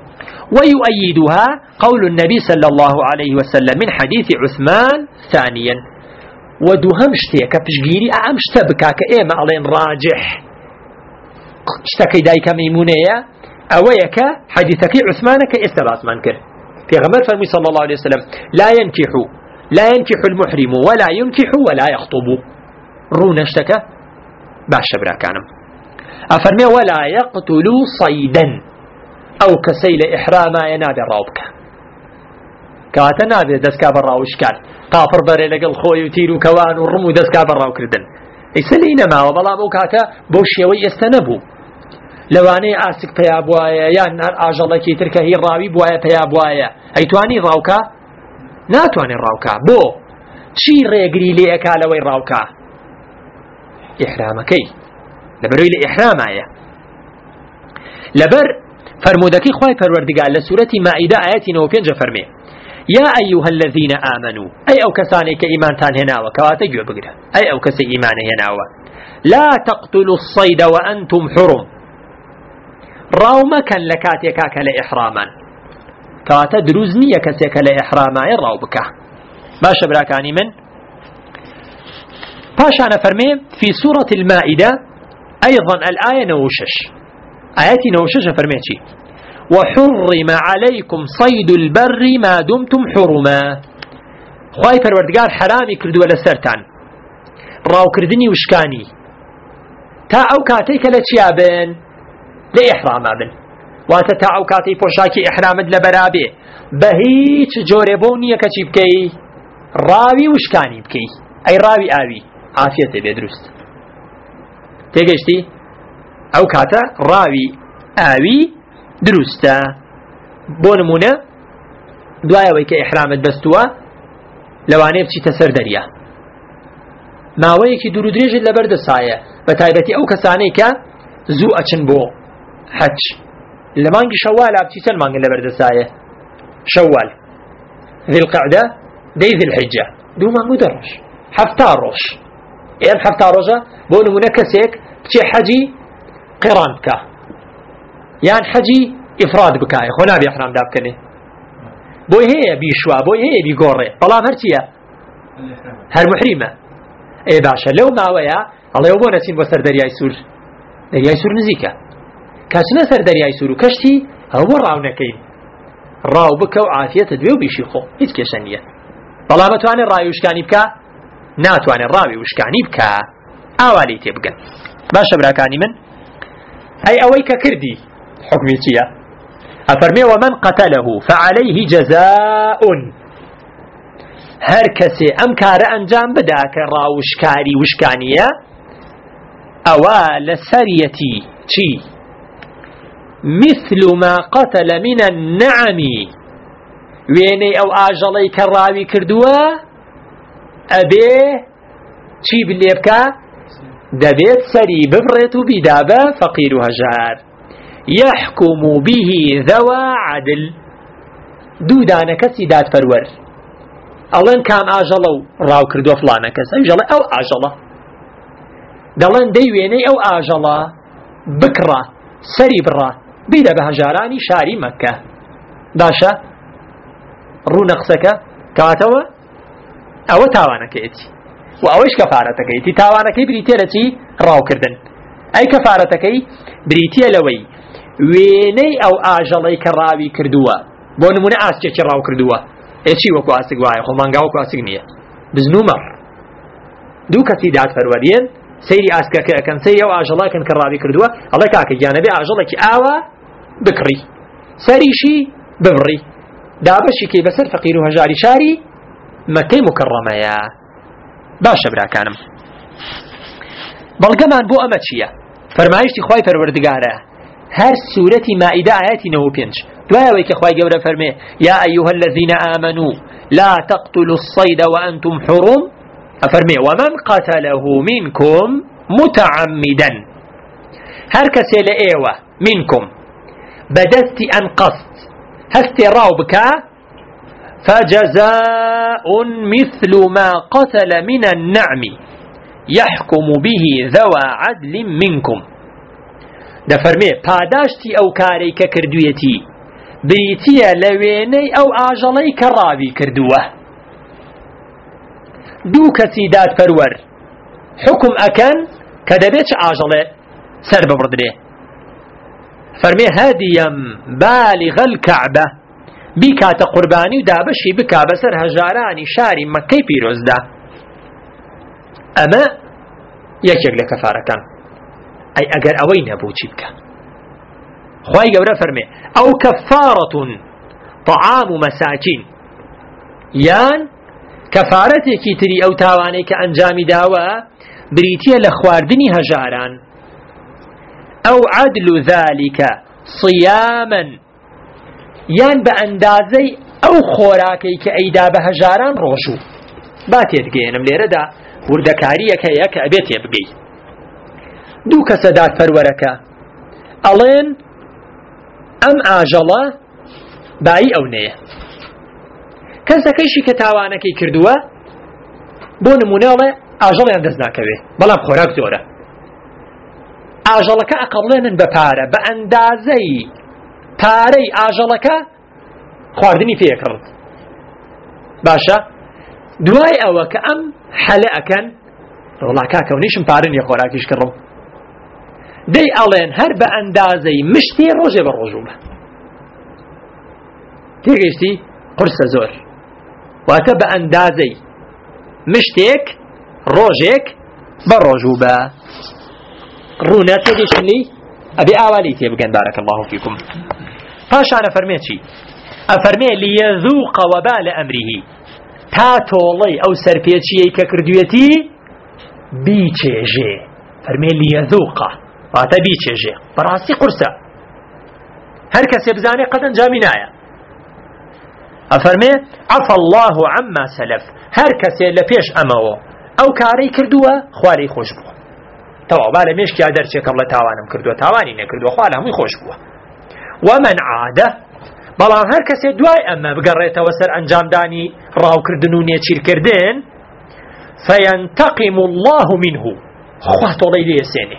ويؤيدها قول النبي صلى الله عليه وسلم من حديث عثمان ثانيا ودهمشتي كبشجيري أمشتبكا كإيما علين راجح اشتكي دايك ميمونة أويك حديثك عثمانك استباس منكر في غمر فرمي صلى الله عليه وسلم لا ينكح المحرم ولا ينكح ولا يخطب رون اشتكى باش شبرا كانم أفرمي ولا يقتل صيدا أو كسيل إحراما ينادي الراوبك كاتا نادي دسكا براوش كان قافر بري لقل خوي وتيرو كوان ورمو دسكا براو كردن يسلينا ما وبلا بو كاتا بوشيوي يستنبو لواني آسك بيا بوايا يا نار آجالكي تركه هي الراوي بوايا بيا بوايا أي تواني راوكا ناتواني راوكا بو شي ريقري ليكا لوي راوكا إحرامكي لبروي لإحرامايا لبر فرمودكي خواهي پروردگار لسورة مائدة آياتي نوفين فرمي يا أيها الذين آمنوا أي أو كساني كإيمان تان هناوة كواتي جو بقرة أي أو كسي إيمان هناوة لا تقتلوا الصيد وأنتم حرم راوما كان لكاتيكاك لإحراما كواتا دروزنية كسيك لإحراما يراو بك باشا براكاني من باشا أنا فرمي في سورة المائدة أيضا الآية نوشش آياتي نوشش فرميتي وحرم عليكم صيد البر ما دمتم حرما خواهي پروردگار حرامي كردوا لسرتان راو كردني وشكاني تا او كاتيك لچيابن لإحراما بن واتا تا او كاتي پوشاكي إحرامد لبرابي بهيچ جوربونية كچي بكي راوي وشكاني بكي أي راوي آوي عافيته بيدرست تيجيشتي او كاتا راوي آوي دروستا بونمونه دوايا ويكا إحرامت بستوا لوانه بچی تسر دریا ماوەیەکی دوور و درێژت لەبەر دەسایە بە تایبەتی ئەو کەسانەی کە زوو ئەچن بۆ حەج لە مانگی شەوالە بچی چەند مانگن لەبەر دەسایە شەوال ذی القعدە دەی ذی الحجە دوو مانگ و دەڕۆژ هەفتا ڕۆژ ئێم هەفتا ڕۆژە بۆ نمونە کەسێک بچێ حەجی قیڕان بکە یان حەجی ئیفراد بکایە خۆ نابێ ئیحرامدا بکەنێ بۆی هەیە بیشوا بۆی هەیە بیگۆڕێ بەڵام هەرچیە هەر محریمە ئێ باشە لەو ماوەیە ئەڵێ بۆ نەچین بۆ سەر دەریای سوور دەریای سوور نزیکە کاچنە سەر دەریای سوور و کەشتی ئەو بۆ ڕاو نەکەین ڕاو بکە و عافیەتە دوێ و بیشی خۆ هیچ کێشە نییە بەڵام ئەتوانێت ڕاوی وشکانی بکە ناتوانێت ڕاوی وشکانی بکە ئاوالەی تێ بگەن باشە براکانی من ئەی ئەوەی کە کردی حکمی چییە أفرمي ومن قتله فعليه جزاء هر كسي أمكار أنجام بداك راوشكاري وشكانية أوال سريتي شي مثل ما قتل من النعم ويني أو آجلي كراوي كردوا أبي شي بالليبكا دبيت سري ببريت بدابة فقير هجار يحكم به ذوى عدل دودانا كسي داد فرور ألان كام آجلو راو كردو فلانا كس أجل أو آجلا دلان ديويني أو آجلا بكرة سري برا بيدا بهجاراني شاري مكة باشا رو نقصك كاتوا أو تاوانا كيتي وأوش كفارتك كيتي تاوانا كي بريتيرتي راو كردن أي كفارتك بريتي لوي وێنەی ئەو ئاژەڵەی کە ڕاوی کردووە بۆ نمونە ئاسچێکی ڕاو کردووە ئێچی وەکو ئاسک وایە خۆ مانگاوەکو ئاسک نییە بزنومەڕ دوو کەسی دادفەروەریێن سەیری ئاسکەکە ئەکەن سەیری ئەو ئاژەڵەکەن کە ڕاوی کردووە ئەڵێ کاکە گیانەبێ ئاژەڵێکی ئاوا بکڕی سەریشی ببڕی دابەشێکی بەسەر فەقیر و هەژاری شاری مەکەی مکەڕەمەیە باشە براکانم بەڵگەمان بۆ ئەمە چییە فەرمایشتی خوای پەروەردگارە هر سورة مائدة آياتي نهو بينش دعاء ويك أخوائي قبل فرمي يا أيها الذين آمنوا لا تقتلوا الصيد وأنتم حرم أفرمي ومن قتله منكم متعمدا هر كسي لأيوة منكم بدست أن قصد هست راوبك فجزاء مثل ما قتل من النعم يحكم به ذوى عدل منكم دەفەرمێ پاداشتی ئەو کارەی کە کردوویەتی بریتیە لە وێنەی ئەو ئاژەڵەی کە ڕاوی کردووە دوو کەسی دادپەروەر حکم ئەکەن کە دەبێت چ ئاژەڵێ سەر ببڕدرێ فەرمێ هەدیەم بالغ الکەعبە بیکاتە قوربانی و دابەشی بکا بەسەر هەژارانی شاری مەکەی پیرۆزدا ئەمە یەکێک لە کەفارەکان أي أجر أوين أبو تشيبك خواهي قورا فرمي أو كفارة طعام مساكين يان كفارتك تري أو تاوانيك أنجام داوا بريتيا لخواردني هجاران أو عدل ذلك صياما يان بأندازي أو خوراكي كأيدا بهجاران روشو باتيت جينم ليردا وردكاريك ياك أبيت يبقي دوو کەسە دادپەروەرەکە ئەڵێن ئەم ئاژەڵە بایی ئەو نەیە کەسەکەیشی کە تاوانەکەی کردووە بۆ نمونەڵێ ئاژەڵیان دەست ناکەوێ بەڵام خۆراک زۆرە ئاژەڵەکە ئەقەڵێنن بە پارە بە ئەندازەی پارەی ئاژەڵەکە خواردنی پێکڕت باشە دوای ئەوە کە ئەم حەلە ئەکەن وڵا کاکە و نیشم پارە نییە خۆراکیش کڕم دەی ئەڵێن هەر بە ئەندازەی مشتێ ڕۆژێ بە ڕۆژوو بە. تێگەیشتی؟ قورسە زۆر واتە بە ئەندازەی مشتێک ڕۆژێک بە ڕۆژوو بە. ڕوونە تێگەیشتنی ئەبێ ئاوالی تێ بگەن. بارەکە الله فیکم. پاشانە فەرمێ چی؟ ئەفەرمێ لیەذوق وەبال ئەمریه، تا تۆڵەی ئەو سەرپێچیەی کە کردوێتی بیچێژێ. فەرمێ لیەذوقە واتە بیچێژێ. بەڕاستی قورسە، هەر کەسێ بزانێ قەت ئەنجامی نایە. ئەفەرمێ عەفە الله عەمما سەلەف، هەر کەسێ لە پێش ئەمەوە ئەو کارەی کردووە خوا لێی خۆش بووە. تەواو با لە مێشکیا دەرچێکم لە تاوانم کردووە، تاوانی نەکردووە، خوا لە هەمووی خۆش بووە. ومن عادە، بەڵام هەر کەسێ دوای ئەمە بگەڕێتەوە سەر ئەنجامدانی ڕاوکردن و نێچیرکردن، فەیەنتەقیم الله منه، خوا تۆڵەی لێسێنێ.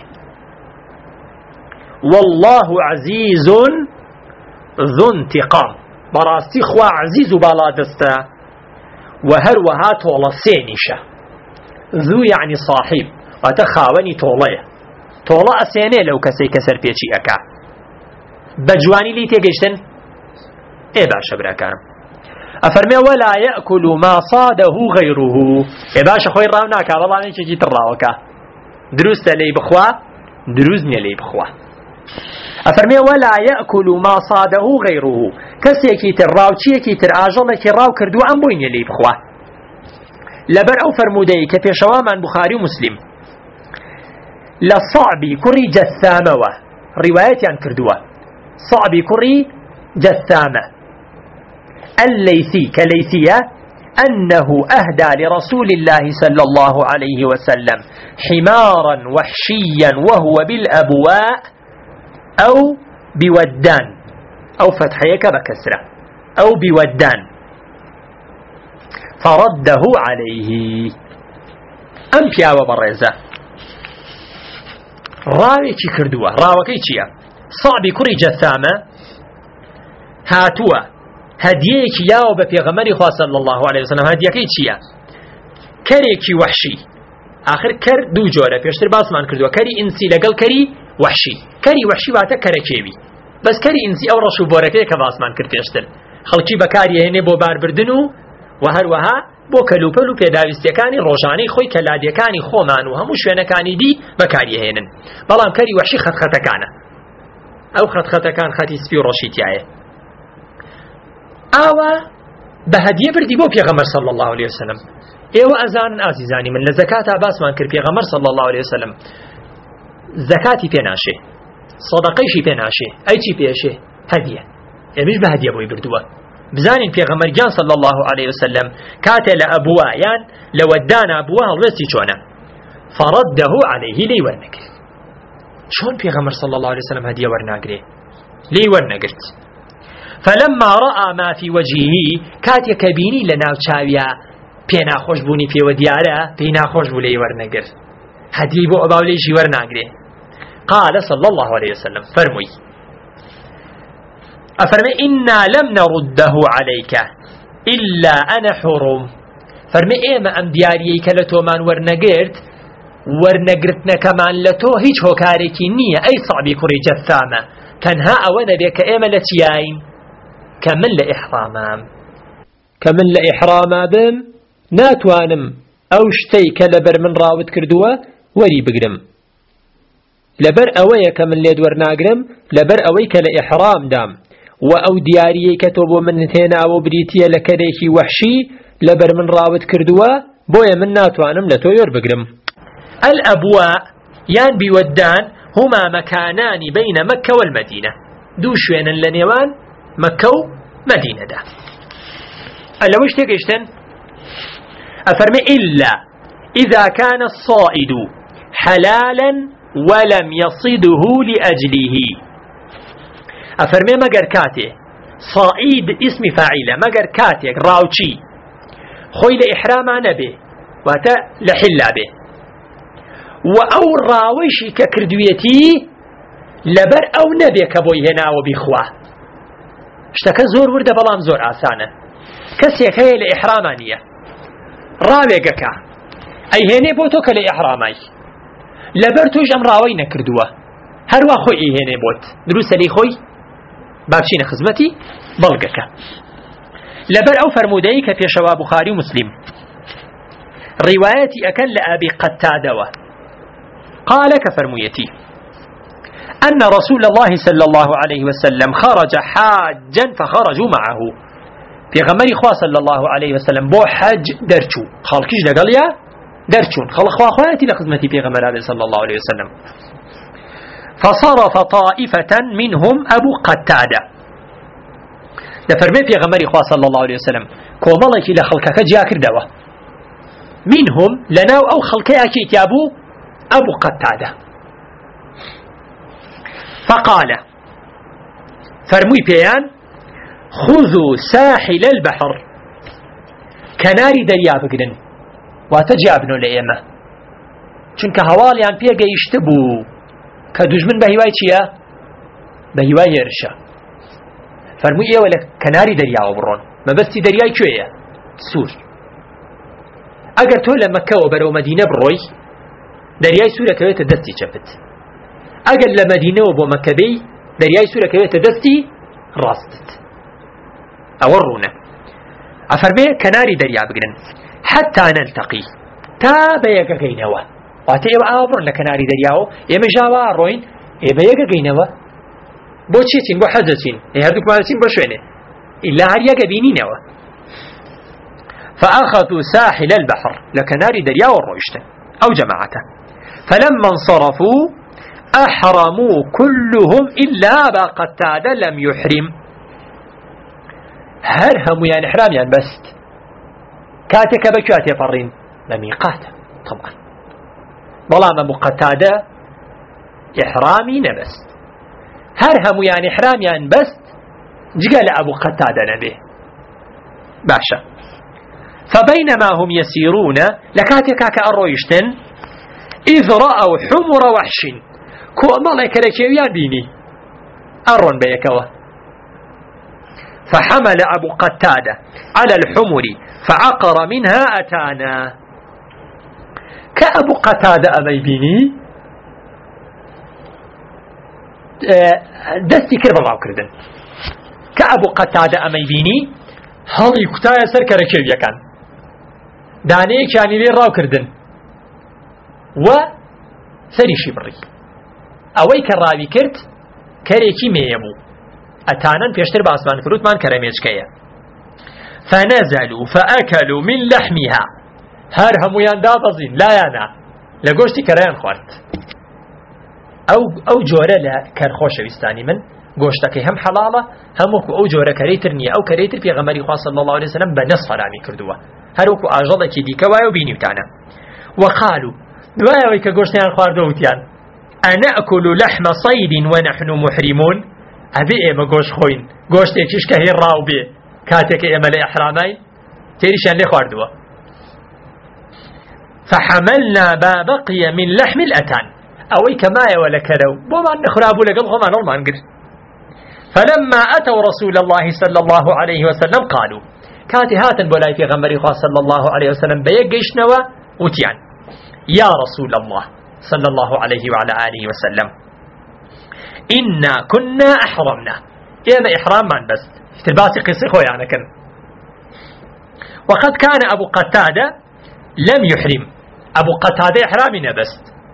والله عزیز ذو انتقام، بەڕاستی خوا عزیز و باڵا دەستە و هەروەها تۆڵە سێنیشە. ذو یعنی صاحب، واتە خاوەنی تۆڵەیە، تۆڵە ئەسێنێ لەو کەسەی کە سەرپێچی ئەکا. بە جوانی لی تێگەیشتن؟ ئێ باشە براکانم. ئەفەرمێ وەلا یەئکل ما صادەه غەیڕه، ئێ باشە خۆی ڕاو ناکا بەڵامێکێکی تر ڕاوەکە. دروستە لێی بخوا، دروست نییە لێی بخوا. ئەفەرمێ وەلا یەئکل ما صادەه غەیڕه، کەسێکی تر ڕاوچیەکی تر ئاژەڵێکی ڕاو کردووە ئەم بۆی نییە لێی بخوا. لەبەر ئەو فەرموودەی کە پێشەوامان بوخاری و موسلیم لە سەعبی کوڕی جەثامەوە ڕیوایەتیان کردووە. سەعبی کوڕی جەثامە الليثي كليثية أنه أهدى لرسول الله صلى الله عليه وسلم حمارا وحشيا وهو بالأبواء أو بودان، أو فتحيك بكسرة، أو بودان، فرده عليه. أم بياوة برزة راوي چی کردووە؟ ڕاوەکەی چییە؟ سەعبی کوڕی جەثامە هاتووە هەدیەیەکی یاوە بە پێغەمبەری خوا صلی الله علیه وسلم. هەدیەکەی چییە؟ کەرێکی وەحشی. آخر کەر دوو جۆرە، پێشتر باسمان کردووە، کەری ئینسی لەگەڵ کەری وەحشی. کەری وەحشی واتە کەرەکێوی، بەس کەری ئینسی ئەو ڕەش و بۆرەکەی کە باسمان کرد پێشتر، خەڵکی بەکاریهێنێ بۆ باربردن و هەروەها بۆ کەلوپەل و پێداویستیەکانی ڕۆژانەی خۆی کە لادیەکانی خۆمان و هەموو شوێنەکانی دی بەکاریهێنن. بەڵام کەری وەحشی خەتخەتەکانە، ئەو خەتخەتەکان خەتی سپی و ڕۆشیتیایە. ئاوا بە هەدیە بردی بۆ پێغەمبەر صلی الله علیه وسلم. ئێوە ئەزانن ئازیزانی من، لە زەکاتا باسمان کرد پێغەمبەر صلی الله علیه وسلم زەکاتی پێ ناشێ، سەدەقەیشی پێ ناشێ، ئەی چی پێشێ؟ هەدیە. ئێمەش بە هەدیە بۆی بردووە. بزانین پێغەمبەر گیان صلی الله علیه وسلم کاتێ لە ئەبوا یان لە وەدان ئەبوا هەڵوێستی چۆنە؟ فرده عليه لێی وەرنەگرت. چۆن پێغەمبەر صلی الله علیه وسلم هەدیە وەرناگرێ؟ لێی وەرنەگرت. فلما رأى ما في وجهه، كاتيك بيني لناو چاويا پێنا خۆش بوونی پێوە دیارە، پێی ناخۆش بوو لێی وەرنەگرت، هەدی بۆ ئەباو لێیشی وەرناگرێ. قال صلى الله عليه وسلم، فرمووی أفرمي إنا لم نرده عليك إلا أنا حرم. فرمي إيما أم دياريك لتو من ورنقرتنا كمان لتو هيج هوكاريكي نية أي صعبي كوري جثامة تنها أولا بيك إيما لتياين كمن لإحراما، كمن لإحراما بم ناتوانم أو شتيك لبر من راود كردوة وري بقرم، لبر أويك من ليد ورناقرم، لبر أويك لإحرام دام، وأو دياريي كتبوا من هنا أو بريتيا لكريكي وحشي لبر من راود كردوا بويا من ناتوانم لتوير بقرم. الأبواء يان بودان هما مكانان بين مكة والمدينة، دو شوين لنيوان مكة ومدينة دا. ألا وش تقشتن؟ أفرمي إلا إذا كان الصائد حلالا ولم يصده لأجله. أفرمي مگر كاتي صائد اسم فاعله مگر كاتي راوشي خوي لإحراما نبي واتا لحلا به وأو راوشي ككردويتي لبر أو نبي كبوي هنا وبيخواه اشتكى زور ورده بلام زور آسانه كسيك هي لإحرامانية راويقك أي هني بوتوك لإحرامي لبر توج أم راوي نكردوه هەروە خۆی ئیهێنێ بۆت دروستە لێی خۆی بابچینە خزمەتی بەڵگەکە لەبەر ئەو فەرمودەی کە پێشەوا بوخاری و مسلم ڕیوایەتی ئەکەن لە ئەبی قەتادەوە قال كفرميتي أن رسول الله صلى الله عليه وسلم خرج حاجا فخرجوا معه في غمري خوا صلى الله عليه وسلم بو حج درچو خالكيش لقاليا درچون خال خوا خواتي لخدمتي في غمر صلى الله عليه وسلم فصرف طائفة منهم أبو قتادة لفرمي في غمري خوا صلى الله عليه وسلم كومالك لخلقك جاكر دوا منهم لناو أو خلقك يتابو أبو قتادة فقال فرمي بيان خذوا ساحل البحر كناري دريا بقرن واتجابنوا لئيمة چونك هواليان بيقى يشتبوا كدجمن بهواي چيا بهواي يرشا فرمي ايه ولا كناري دريا وبرون ما بس دريا كوية سور اگر تو لمكة وبرو مدينة بروي دەریای سوورەکەوێتە دەستی چەپت ئەگەر لە مەدینەوە بۆ مەکەبەی دەریای سوورەکەوێتە دەستی ڕاستت ئەوە ڕوونە ئەفەرمێ کەناری دەریا بگرن حتا نەلتەقی تا بەیەکەگەینەوە واتە ئێوە ئاوا بڕۆن لە کەناری دەریاوە ئێمە ژاوا ڕۆین بەیەکەگەینەوە بۆ چێتین بۆ حەجەچین هەردووکمانەچین بۆ شوێنێ ئیلا هەر یەکە بینینەوە فأخذوا ساحل البحر لكناري دريا والرويشتن أو جماعته فلما انصرفوا أحرموا كلهم إلا أبا قتادة لم يحرم هرهم يعني إحرام يعني بس كاتك بكاتي فرين لميقات طبعا ظلام أبو قتادة إحرامي نبس هرهم يعني إحرام يعني بس جقال أبو قتادة نبي باشا فبينما هم يسيرون لكاتك كأرويشتن إذ رأوا حمر وحش كومالك لكيويان بيني أرون بيكوا فحمل أبو قتادة على الحمر فعقر منها أتانا كأبو قتادة أمي بيني دستي كرب الله كردن كأبو قتادة أمي بيني هذي كتايا سرك ركيويا كان دانەیە کیانی لێ ڕاو کردن و سەریشی بڕی ئەوەی کە ڕاوی کرد کەرێکی مێیە بوو ئەتانەن پێشتر باسمان کردوتمان کەرەمێچکەیە فنزلوا فأكلوا من لحمها هەر هەمویان دابەزین لایانە لە گۆشتی کەرەیان خوارد ئەو جۆرە لە کەرخۆشەویستانی من گۆشتەکەی هەم حەڵاڵە هەمووکو ئەو جۆرە کەرەیتر نییە ئەو کەرەیتر پێغەمبەری خوا صلی الله علیه وسلم بە نەس فەرامی کردووە هەروکو ئاژەڵێکی دیکە وایە و بینیوتانە وقالوا دوایەوەی کە گۆشتیان خواردەوە وتیان أنأكل لحم صيد ونحن محرمون أبي إما گۆشت خۆین گۆشتێکیش کە هێر ڕاو بێ کاتێکە ئێمە لە ئیحرامای تێریشیان لێ خواردووە فحملنا ما بقي من لحم الأتان أوي كماية ولا كرو بومان نخرابو لقل خمان ورمان قر فلما أتوا رسول الله صلى الله عليه وسلم قالوا كاتي هاتن بولاي في غمري خاص صلى الله عليه وسلم بيقش نوا وتيان يا رسول الله صلى الله عليه وعلى آله وسلم إنا كنا أحرمنا إيما إحرام من بس تلباسي قصي خويا يعني كن وقد كان أبو قتادة لم يحرم أبو قتادة إحرامنا بس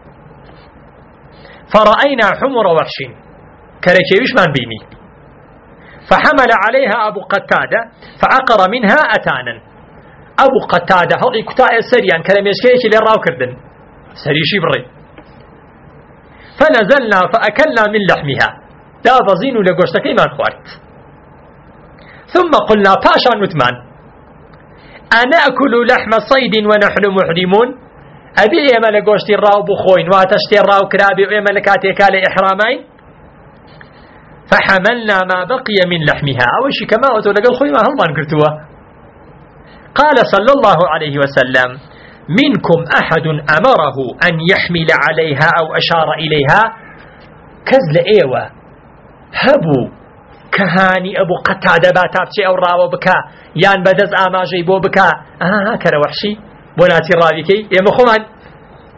فرأينا حمر وحش كركيوش من بيني فحمل عليها أبو قتادة فعقر منها أتانا أبو قتادة هل إكتاء سريان كلام يشكيش للراو كردن سريشي بري فنزلنا فأكلنا من لحمها لا بزين لقوشتكي ما خوارت ثم قلنا باشا نتمان أنا أكل لحم صيد ونحن محرمون أبي إيما لقوشتي الراو بخوين واتشتي الراو كرابي وإيما لكاتي كالي إحرامين فحملنا ما بقي من لحمها أوشي كما أتولى خوي ما هم انكرتوا قال صلى الله عليه وسلم منكم أحد أمره أن يحمل عليها أو أشار إليها كزل إيوة هبو كهاني أبو قتادة باتابتي أو راو بكا يان بدز آماجي بو بكا هكذا وحشي بوناتي الرابيكي يا مخوان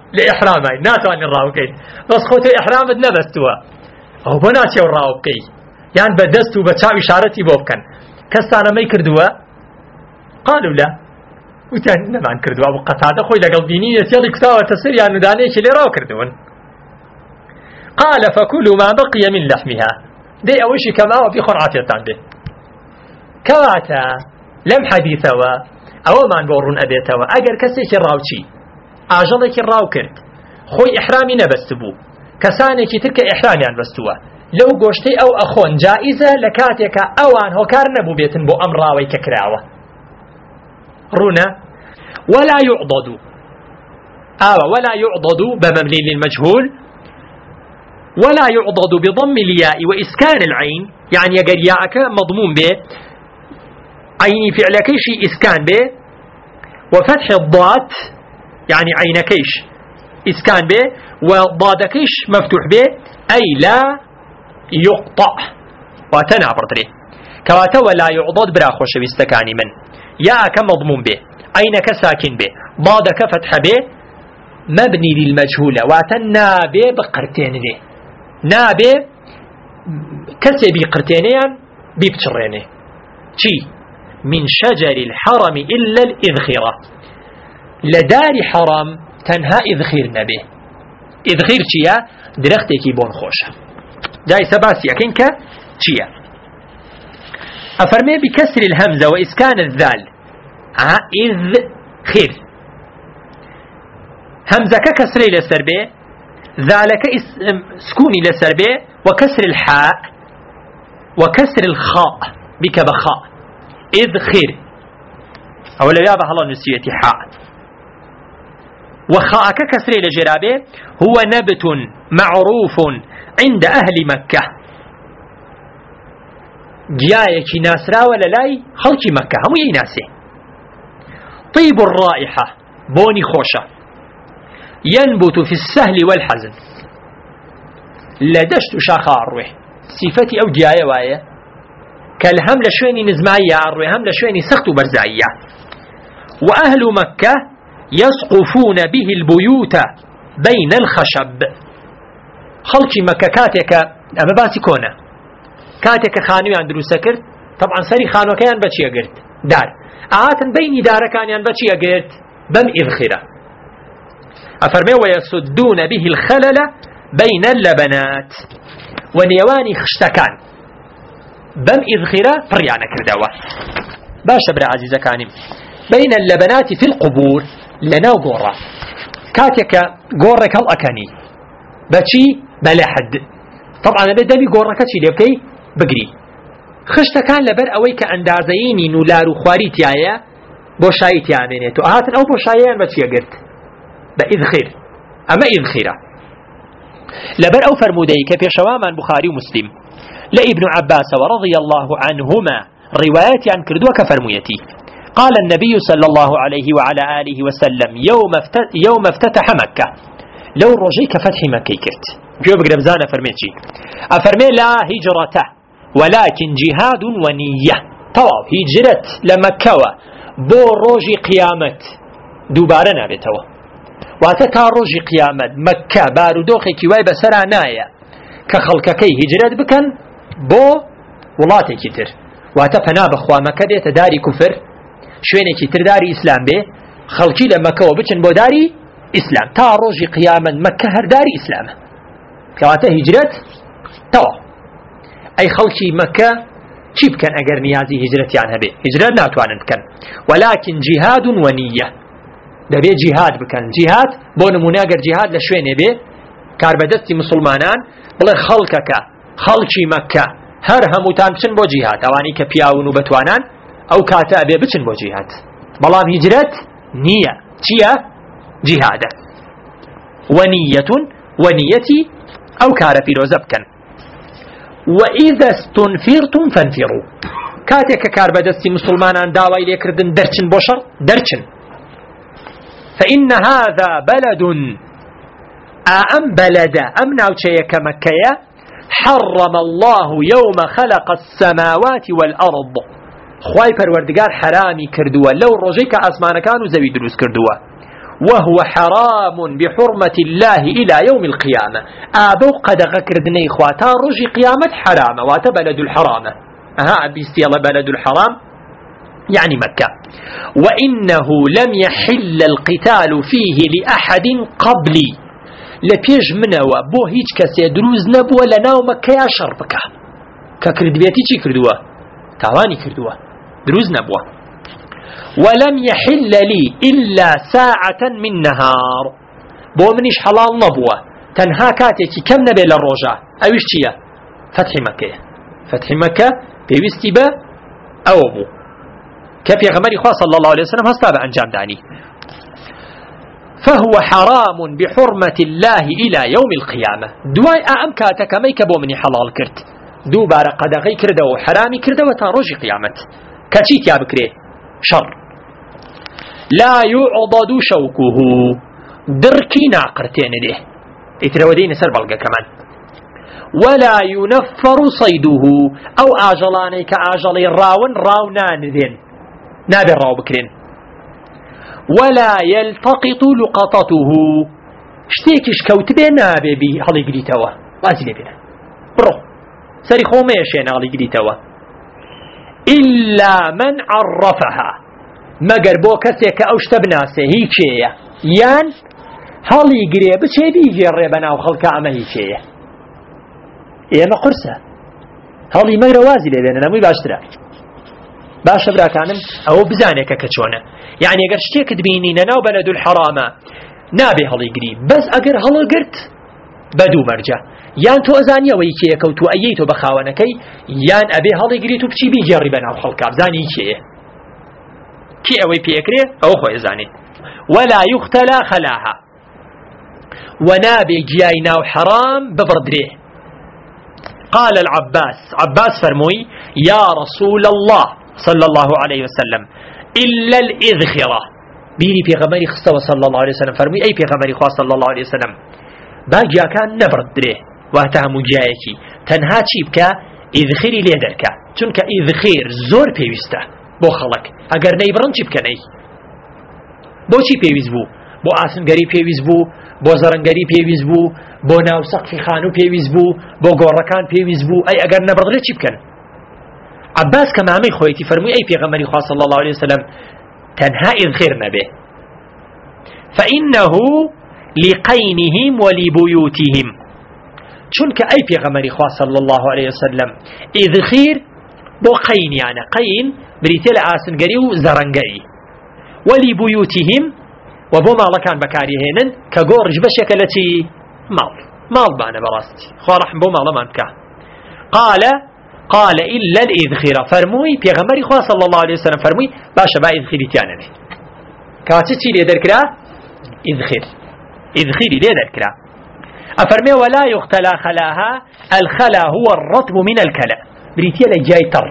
لإحرامي ناتواني الراو كي بس خوتي إحرامت نبستوا أو بناتي الراو كي يعني بدستوا بتشاو إشارتي بوبكن كستانا ما يكردوا قالوا لا وتان نمان كردوا أبو قتادة خوي لقل دينية يلي كتاوة تسير يعني دانيش اللي راو كردون قال فكلوا ما بقي من لحمها دي أوشي كما وفي خرعاتيتان به كواتا لم حديثوا أو من بورون أبيتوا أجر كسيك الراوشي ئاژەڵێکی ڕاو کرد خۆی ئیحرامی نەبەستبوو کەسانێکی ترکە ئیحرامیان بەستووە لەو گۆشتەی ئەو ئەخۆن جائزە لە کاتێکە ئەوان هۆکار نەبوو بێتن بۆ ئەم ڕاوەی کە کراوە ڕوونە ولا يعضد ولا يعضد بمبني للمجهول ولا يعضد بضم الياء وإسكان العين يعني يقر ياءك مضموم به عيني فعلكيش إسكان به وفتح الضاد يعني عينكيش إسكان به وضادكيش مفتوح به أي لا يقطع وتنعبرت له كواتا ولا يعضد برا خوش بيستكاني من ياءك مضموم به عينك ساكن به ضادك فتح به مبني للمجهول واتنا به بقرتين له نابه كسي بقرتينيان بيبتشرينه شي من شجر الحرم إلا الإذخرة لدار حرام تنها إذخير نبه إذخير چيا درختي بون خوشة جاي سباسي أكينك چيا أفرمي بكسر الهمزة وإسكان الذال إذ خير همزة كسري لسربي ذلك سكوني لسربي وكسر الحاء وكسر الخاء بك بخاء إذ خير أولا يا بحلا نسيتي حاء وخاءك كسري لجرابه هو نبت معروف عند أهل مكة جايك ناسرا ولا لاي خلق مكة هم يناسي طيب الرائحة بوني خوشة ينبت في السهل والحزن لدشت شاخ عروه صفتي أو جاية واية كالهم لشويني نزماية عروه هم لشويني سخت برزعية وأهل مكة يسقفون به البيوت بين الخشب خلق مكة كاتك أما باسي كونا كاتك خانو يندرو سكرت طبعا سري خانو كيان بچي أقرت دار آتن بين دار كان ين بچي أقرت بم إذخرة أفرمي ويسدون به الخلل بين اللبنات ونيواني خشتكان بم إذخرة فريانا كردوا باشا برا عزيزة كانم بين اللبنات في القبور لنا قورة كاتك قورة كالأكاني بچي بلحد طبعا بدبي قورة كتشي لبكي بقري خشتكان لبر أويك أندازيني نولارو خواريتي آيا بوشايتي آمينيتو آهاتن أو بوشايان بچي أقرت بإذخير أما إذخيرة لبر أو فرمودي كفي شوامان بخاري ومسلم لابن عباس ورضي الله عنهما روايات عن كردوة كفرميتي قال النبي صلى الله عليه وعلى آله وسلم يوم افتتح مكة لو رجيك فتح مكة كرت جواب قرمزانة فرميتي أفرمي لا هجرة ولكن جهاد ونية طواو هجرت لمكة بو روجي قيامت دوبارنا بتوا واتتا روجي قيامت مكة بارودوخي كواي بسرا نايا كخلقكي هجرت بكن بو ولاتي كتر واتا فنا بخوا مكة ديت داري كفر شوينێکی تر داری ئیسلام بێ خەڵکی لە مەکەوە بچن بۆ داری ئیسلام تا ڕۆژی قیامەت مەکە هەر داری ئیسلامە کەواتە هیجرەت تەواو ئەی خەڵکی مەکە چی بکەن ئەگەر نیازی هیجرەتیان هەبێ هیجرەت ناتوانن بکەن ولكن جهاد ونية دەبێ جیهاد بکەن جیهاد بۆ نمونە ئەگەر جیهاد لە شوێنێ بێ کاربەدەستی مسلمانان بڵێ خەڵکەکە خەڵکی مەکە هەر هەمووتان بچن بۆ جیهاد ئەوانی کە پیاون و بەتوانان أو كاتا أبي بچن بو جهاد بلام هجرت نية چيا جهاد ونيتي أو كار في روزبكن وإذا استنفرتم فانفروا كاتك كار بدستي مسلمان داوي ليكردن درچن بوشر درچن فإن هذا بلد بلد ناوچيك مكيا حرم الله يوم خلق السماوات والأرض خواي پروردگار حرامي كردوا لو رجيك اسمانكان و زوي دروس كردوا وهو حرام بحرمة الله إلى يوم القيامة. أبو قد غكردني إخواتا رجي قيامة حرام واتبلد الحرام. بيستي الله بلد الحرام يعني مكة. وإنه لم يحل القتال فيه لأحد قبلي لبيج منوا بو هيج كسي دروز نبوة لناو مكة يا شربك ككردبيتي چي كردوا تاواني كردوا دروز نبوة. ولم يحل لي إلا ساعة من نهار بو منيش حلال نبوة تنها كاتيكي كم نبي للرجاء أويش چيا فتح مكة. فتح مكة بيوستي با أو بو كفي غمري خواه صلى الله عليه وسلم هستابع أنجام داني. فهو حرام بحرمة الله إلى يوم القيامة. دواي أمكاتك ميكبو مني حلال كرت دو بارا قدغي كردو وحرامي كردو وتاروجي قيامت كاتشيت يا بكري شر. لا يعضد شوكه دركي ناقرتين له يترودين سر بلغة كمان. ولا ينفر صيده أو آجلاني كآجلي راون راونان ذين نابي الراو بكرين. ولا يلتقط لقطته شتيكش كوتبه نابي بي هلي قريتوا وازي لبنا برو سري خوميشين هلي قريتوا إلا من عرفها مگر بو كسي كأوشت بناسي هيكيه يان هلي قريه بچه بيجي الربنا وخلق عمه هيكيه ما قرسه هلي مگر وازي لبنا نموي باشترا باشا براكانم او بزانيك كچونه يعني اگر شتيك تبيني ناو بلد الحرام نابي هلي قري بس اگر هلي قرت بدو مرجع يان تو ازانيا ويكيه كوتو اييتو بخاونكي يان ابي هلي قريتو بچي بيجي الربنا وخلق بزاني هيكيه كي اوي بيكري او خو ازاني. ولا يختلى خلاها ونابي جياينا وحرام ببردريه. قال العباس عباس فرموي يا رسول الله صلى الله عليه وسلم إلا الإذخرة بيري في غمري خصوة صلى الله عليه وسلم فرموي أي في غمري خاص صلى الله عليه وسلم باجيا كان نبردريه واتهم جايكي تنها تشيبك إذخري ليدرك چونك إذخير زور بيوسته بو خلق اگر نيبرن چی بکنی بو چی پیویز بو بو آسنگری پیویز بو بو زرنگری پیویز بو بو ناو سقفی خانو پیویز بو بو گورکان پیویز بو ای اگر نبردره چی بکن. عباس كمامي خويتي فرمي أي پیغمبري خاص صلى الله عليه وسلم تنها إذخير نبه فإنه لقينهم ولبيوتهم چونك أي پیغمبري خاص صلى الله عليه وسلم إذخير بو قين يعني قين بريتيل آسنگري وزرنگري ولبيوتهم وبو مالا كان بكاري هينن كغورج بشكلتي مال بانا براستي خارح بو مالا مانكا. قال إلا الإذخير فرموي پیغمبري خواه صلى الله عليه وسلم فرموي باشا با إذخيري تيانني كاتتي ليدر كرا إذخيري ليدر كرا أفرمي ولا يختلى خلاها الخلا هو الرطب من الكلا بريتيا لجاي تر.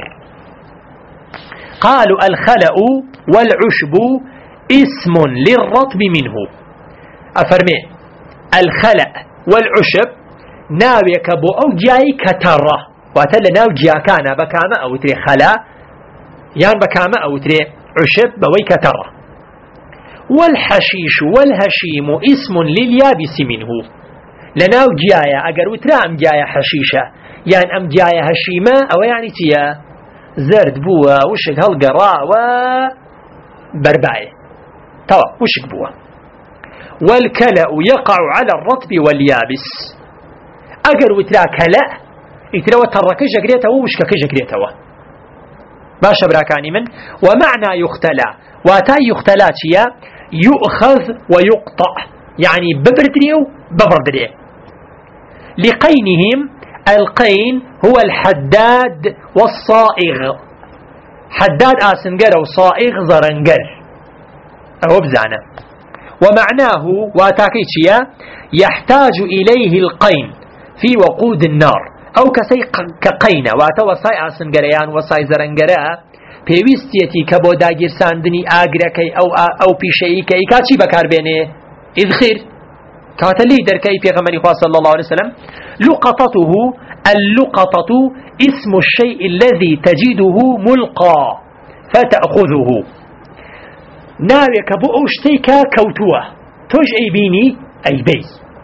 قالوا الخلأ والعشب اسم للرطب منه. أفرمي الخلأ والعشب ناويك بو أو جاي كتره واتل ناو جاكانا بكاما أو تري خلا يان بكاما أو تري عشب بوي كتره. والحشيش والهشيم اسم لليابس منه لناو جايا أقر وترا أم جايا حشيشة يعني أم جايا هشيمة أو يعني تيا زرد بوا وشك هالقراء و برباية توا وشك بوا. والكلأ يقع على الرطب واليابس أقر وترا كلأ يتلوى تركش قريته وشككش قريته باشا براكاني من. ومعنى يختلى واتا يختلى شيا يؤخذ ويقطع يعني ببردريو ببردريه. لقينهم القين هو الحداد والصائغ حداد آسنجر وصائغ زرنجر أو بزعنا. ومعناه واتاكيتشيا يحتاج إليه القين في وقود النار أو كسي كقينة واتا وصاي آسنجريان وصاي زرنجراء بيوستيتي كبو داجر ساندني آقركي أو بيشيكي كاتشي بكار بيني إذخير كاتلي دركي في غمري صلى الله عليه وسلم. لقطته اللقطة اسم الشيء الذي تجده ملقى فتأخذه ناوێک کە بۆ ئەو شتەی کە کەوتووە تۆش ئەیبینی ئەیبەی.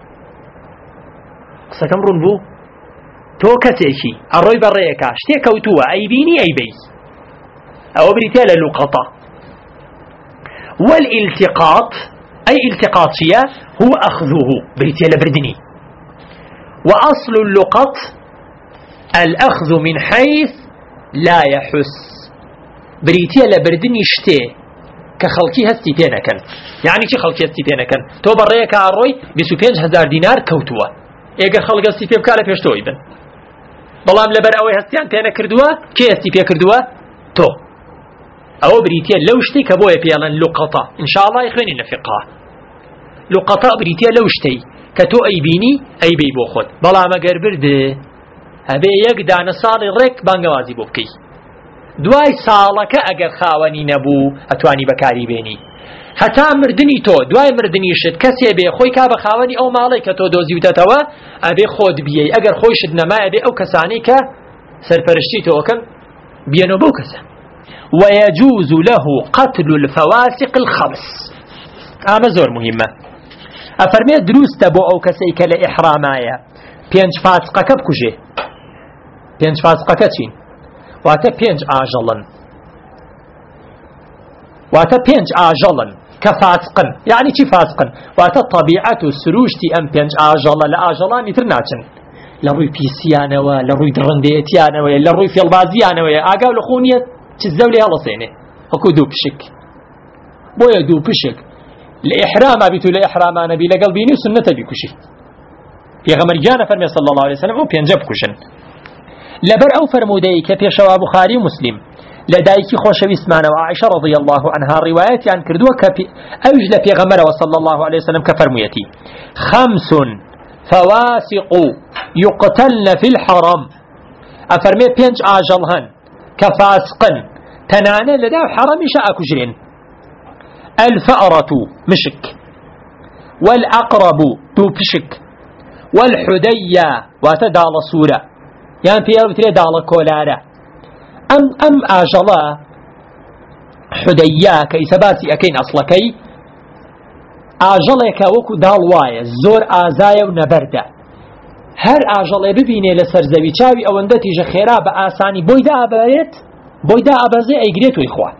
قسەکەم ڕوون بوو؟ تۆ کەسێکی ئەڕۆی بەڕێیەکە شتێک کەوتووە ئەیبینی ئەیبەی، ئەوە بریتە لە لوقەتە. والالتقاط أي التقاط هو أخذه بريتيا لبردني. وأصل اللقط الأخذ من حيث لا يحس بريتيا لبردني شتي كخلقي هستيتين كان. يعني شي خلقي هستيتين كان تو بريك عروي ب5000 دينار كوتوا إيجا خلق هستيتي بكاله بيشتو إذن بلام لبر أوي هستيان تينا كردوا كي هستيتي كردوا تو أو بريتيا لو شتي كبويا بيالا لقطة إن شاء الله يخويني نفقها لقطة بريتيا لو شتي كتو أي بيني أي بي بوخد بلا ما قربرد هبه يك دان صالي رك بانقوازي بوكي دواي صالك أقر خاواني نبو أتواني بكاري بيني حتى مردني تو دواي مردني شد كسي بي خوي كاب خاواني أو مالي كتو دوزي وتتوا أبي خود بيي أقر خوي شد نما أبي أو كساني ك سرپرشتي تو أكن بيانو بو كسا. ويجوز له قتل الفواسق الخمس. زور مهمة أفرمي دروس تبو أو كسيك لإحرامايا بينج فاسقك بكجي بينج فاسقك چين واتا بينج آجلن واتا بينج آجلن كفاسقن يعني چي فاسقن واتا طبيعة سروشتي أم بينج آجلن لآجلان يترناچن لروي بيسيانوا لروي درنديتيانوا لروي فيلبازيانوا آقاو لخونية تزاولي هلا سيني هكو دو بشك بويا دو بشك لإحرام بيتو لإحرام نبي لقلبيني سنة بكشي في غمرجان فرمي صلى الله عليه وسلم أو بينجب كشن لبر أو فرموديك في شوا بخاري مسلم لدايكي خوشوي اسمانا وعائشة رضي الله عنها روايات عن كردوة أوجل في غمر وصلى الله عليه وسلم كفرميتي 5 فواسق يقتلن في الحرم أفرمي بينج آجلهن كفاسقن تنانا لدى حرم شاء كجرين الفأرة مشك والأقرب دوبشك والحدية وتدال صورة يعني في أربتري دال كولارة أم آجلا حدية كيسباتي أكين أصلكي آجلا كوكو دال واية زور آزايا ونبردة هر آجلا ببيني لسر زوي چاوي أو اندتي جخيرا بآساني بويدا أباريت بويدا أبازي أيقريتو إخوة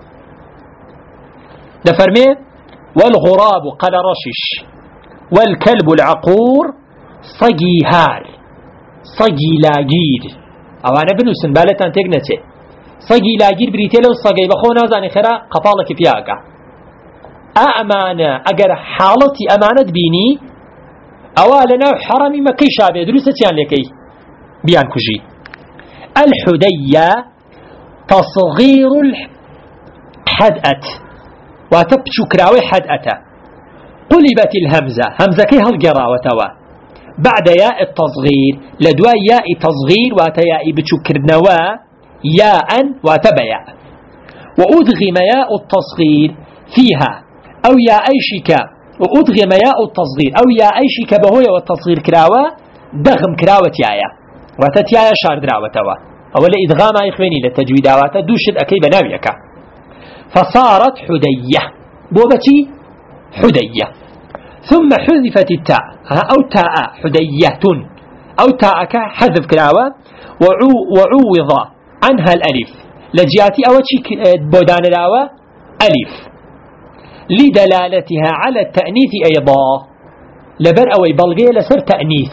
دفرمي والغراب قال رشش والكلب العقور صقي هار صقي لاجير او انا بنوسن بالتان تقنتي صقي لاجير بريتي لو صقي بخو نازاني خرا قفالك فياقا امانه اگر حالتي امانه بيني اوالنا حرمي مكي شابه دروستيان لكي بيان كجي الحدية تصغير الحدأة وتبشو كراوي حدأته قلبت الهمزة همزة كي هالقراوتوا بعد ياء التصغير لدوا ياء تصغير واتياء بشو كرنوا ياء واتبياء وأدغم ياء التصغير فيها أو ياء أيشك وأدغم ياء التصغير أو ياء أيشك بهوية والتصغير كراوة دغم كراوة ياء واتتياء شار دراوتوا أولا إدغام إخواني للتجويدات دوشد أكي بناويك فصارت حدية بوبتي حدية ثم حذفت التاء أو تاء حدية أو تاء حذف كراوة وعوض عنها الألف لجياتي أوتي بودان راوة ألف لدلالتها على التأنيث أيضا لبر أوي بلغي لسر تأنيث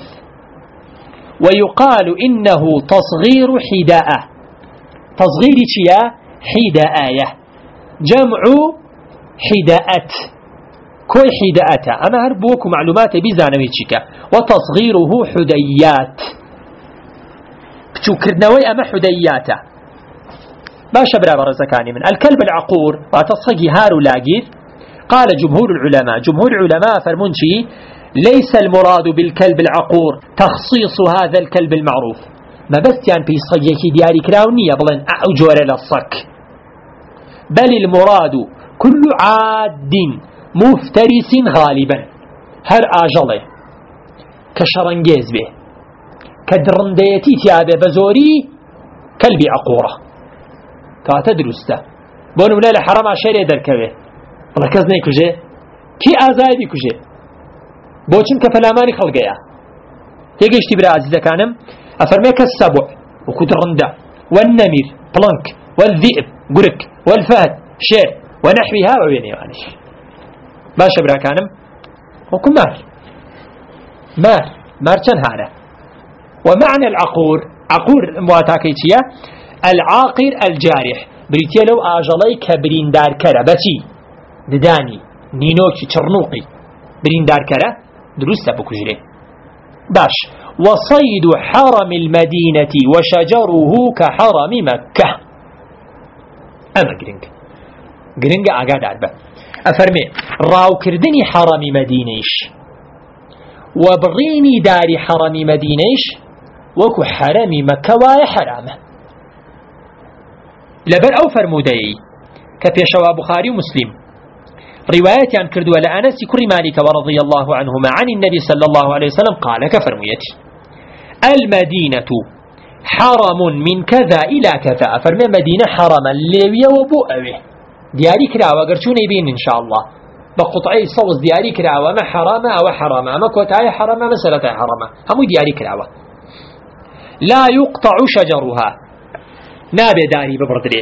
ويقال إنه تصغير حداءة تصغير شيا حداءة جمع حداءة كوي حداءة أما هربوك معلومات بزانويتشيكا وتصغيره حديات بتشكرنوي أما حديات ما شبرا برزكاني من الكلب العقور وتصغي هارو لاقير قال جمهور العلماء فرمونشي ليس المراد بالكلب العقور تخصيص هذا الكلب المعروف ما بس يعني في صيك دياري كراونية بلن أجور للصك بل المراد كل عاد مفترس غالبا هر آجله كشرنجيز به كدرنديتي تيابه بزوري كلبي عقورة كاتدرسته بونو لا حرام عشيري دركبه الله كز نيكوجي كي آزاي بيكوجي بوچن كفلاماني خلقيا تيجيشتي برا عزيزة كانم أفرميك السبع وكدرندا والنمير بلانك والذئب قرك والفهد شير ونحوها وبيني وانش باشا برا كانم وكم مار چن هذا ومعنى العقور عقور مواتاكيتيا العاقر الجارح بريتيا لو آجالي كبرين دار كرا بتي دداني نينوكي چرنوقي برين دار كرا دروسة بكجري باش وصيد حرم المدينة وشجره كحرم مكة أما قرنق أقاد عربة أفرمي راو كردني حرم مدينيش وبغيني داري حرم مدينيش وكو حرم مكة ويا حرامه لبر أو فرمودي كبيشوا بخاري ومسلم روايات عن كردوا لأنس كر مالك ورضي الله عنهما عن النبي صلى الله عليه وسلم قال كفرميتي المدينة حرم من كذا إلى كذا فرمي مدينة حرما ليوية وبؤوه دياري كراوة قرشوني بين إن شاء الله بقطعي صوص دياري كراوة ما حرامة أو حرامة ما كوتاي حرامة مسألة حرامة همو دياري كراوة لا يقطع شجرها نابي داري ببردليه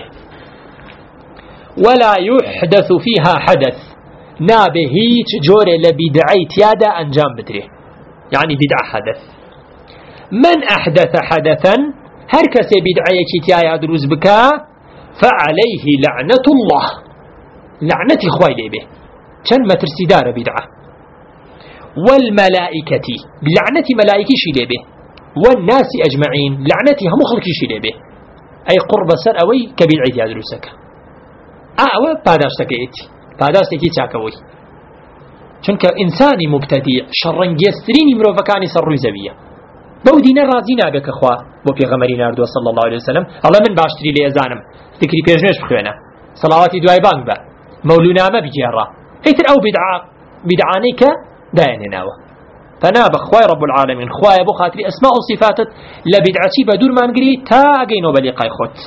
ولا يحدث فيها حدث نابي هيج جوري لبدعي تيادا أنجام بدريه يعني بدع حدث من أحدث حدثا هركس بدعي تيادا دروز بكا فعليه لعنة الله لعنة إخوائي به كان ما ترسي دار بدعة والملائكة بلعنة ملائكي شي به والناس أجمعين لعنتها مخلقي شي به أي قرب سر أوي كبير عيد دروسك أو پاداشتێکی چاکەوەی چونکە ئینسانی مبتدیع شەڕەنگێزترینی مرۆڤەکانی سەر ڕووی زەویە بەو دینە ڕازی نابێت کە خوا بۆ پێغەمبەری ناردووە صلی الله عليه وسلم هەڵە من باشتری لێ ئەزانم ذکری پێشنوێش بخوێنە سەڵاواتی دوای بانگ بە مەولونامە بگێڕە ئیتر ئەو بدعانەی کە دایەنێناوە فنا بخواي رب العالمين خواي بو خاطري أسماء وصفاتت لبدعتي بدور ما نقري تا أجينو بلقاي خط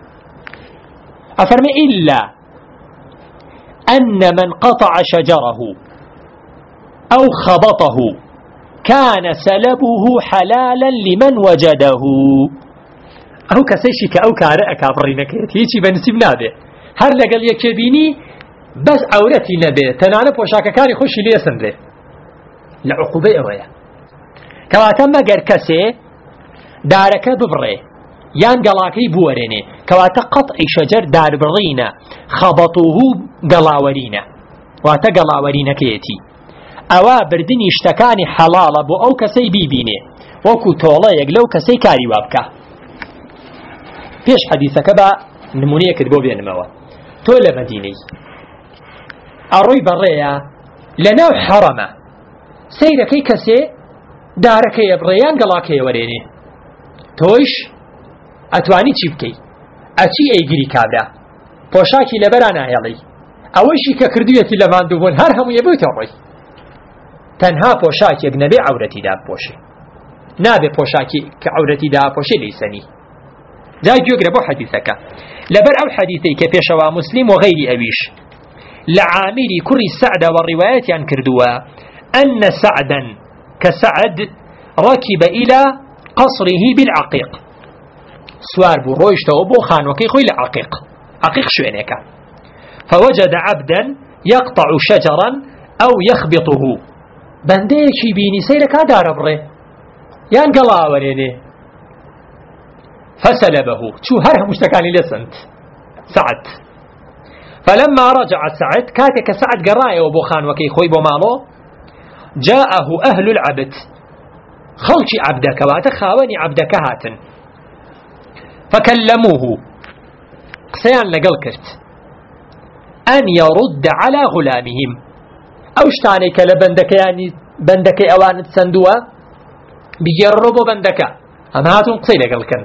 أفرمي إلا أن من قطع شجره أو خبطه كان سلبه حلالا لمن وجده أو كسيشك أو كارئك أفرينك هيتي بنسيب نابه هر لقل يكبيني بس عورتي نبه تنانا بوشاك كاري خوشي ليسن له لعقوبة أويا كواتم مگر كسي دارك ببري يان قلاكي بوريني كواتا قطع شجر دار برينا خبطوه قلاورينا واتا قلاورينا كيتي أوا بردني اشتكاني حلال بو أو كسي بيبيني وكو طولا يقلو كسي كاري وابكا فيش حديثك با نمونية كدبو بين الموا تولى مديني أروي بريا لناو حرمه سيركي كسي داركي يبريان قلاكي وريني توش أتواني تشيبكي أتي أيجري كابرا بوشاكي لبرانا يلي أوشي ككرديتي لمان دوبون هرهم يبوت الري تنها بوشاكي أجنبي عورتي داب بوشي نابي بوشاكي كعورتي داب بوشي ليسني جاي يقربو حديثك لبر أو حديثي كبيشوا مسلم وغير أبيش لعامري كري السعد والروايات عن كردوا أن سعدا كسعد ركب إلى قصره بالعقيق سوار برويشت وبو خانوكي خوي العقيق عقيق شوينيكا فوجد عبدا يقطع شجرا أو يخبطه بنديكي بيني سيرك دار بري ينقلا وريني فسلبه شو هرها مشتكاني لسنت سعد فلما رجع سعد كاتك سعد قرايه وبو خانوكي خوي بو مالو جاءه أهل العبد خلشي عبدك واتخاوني عبدك هاتن فكلموه قسيان لقل كرت أن يرد على غلامهم أوشتانيك لبندك يعني بندك أوان تسندوا بيجربوا بندك أما هاتون قسي لقل كرت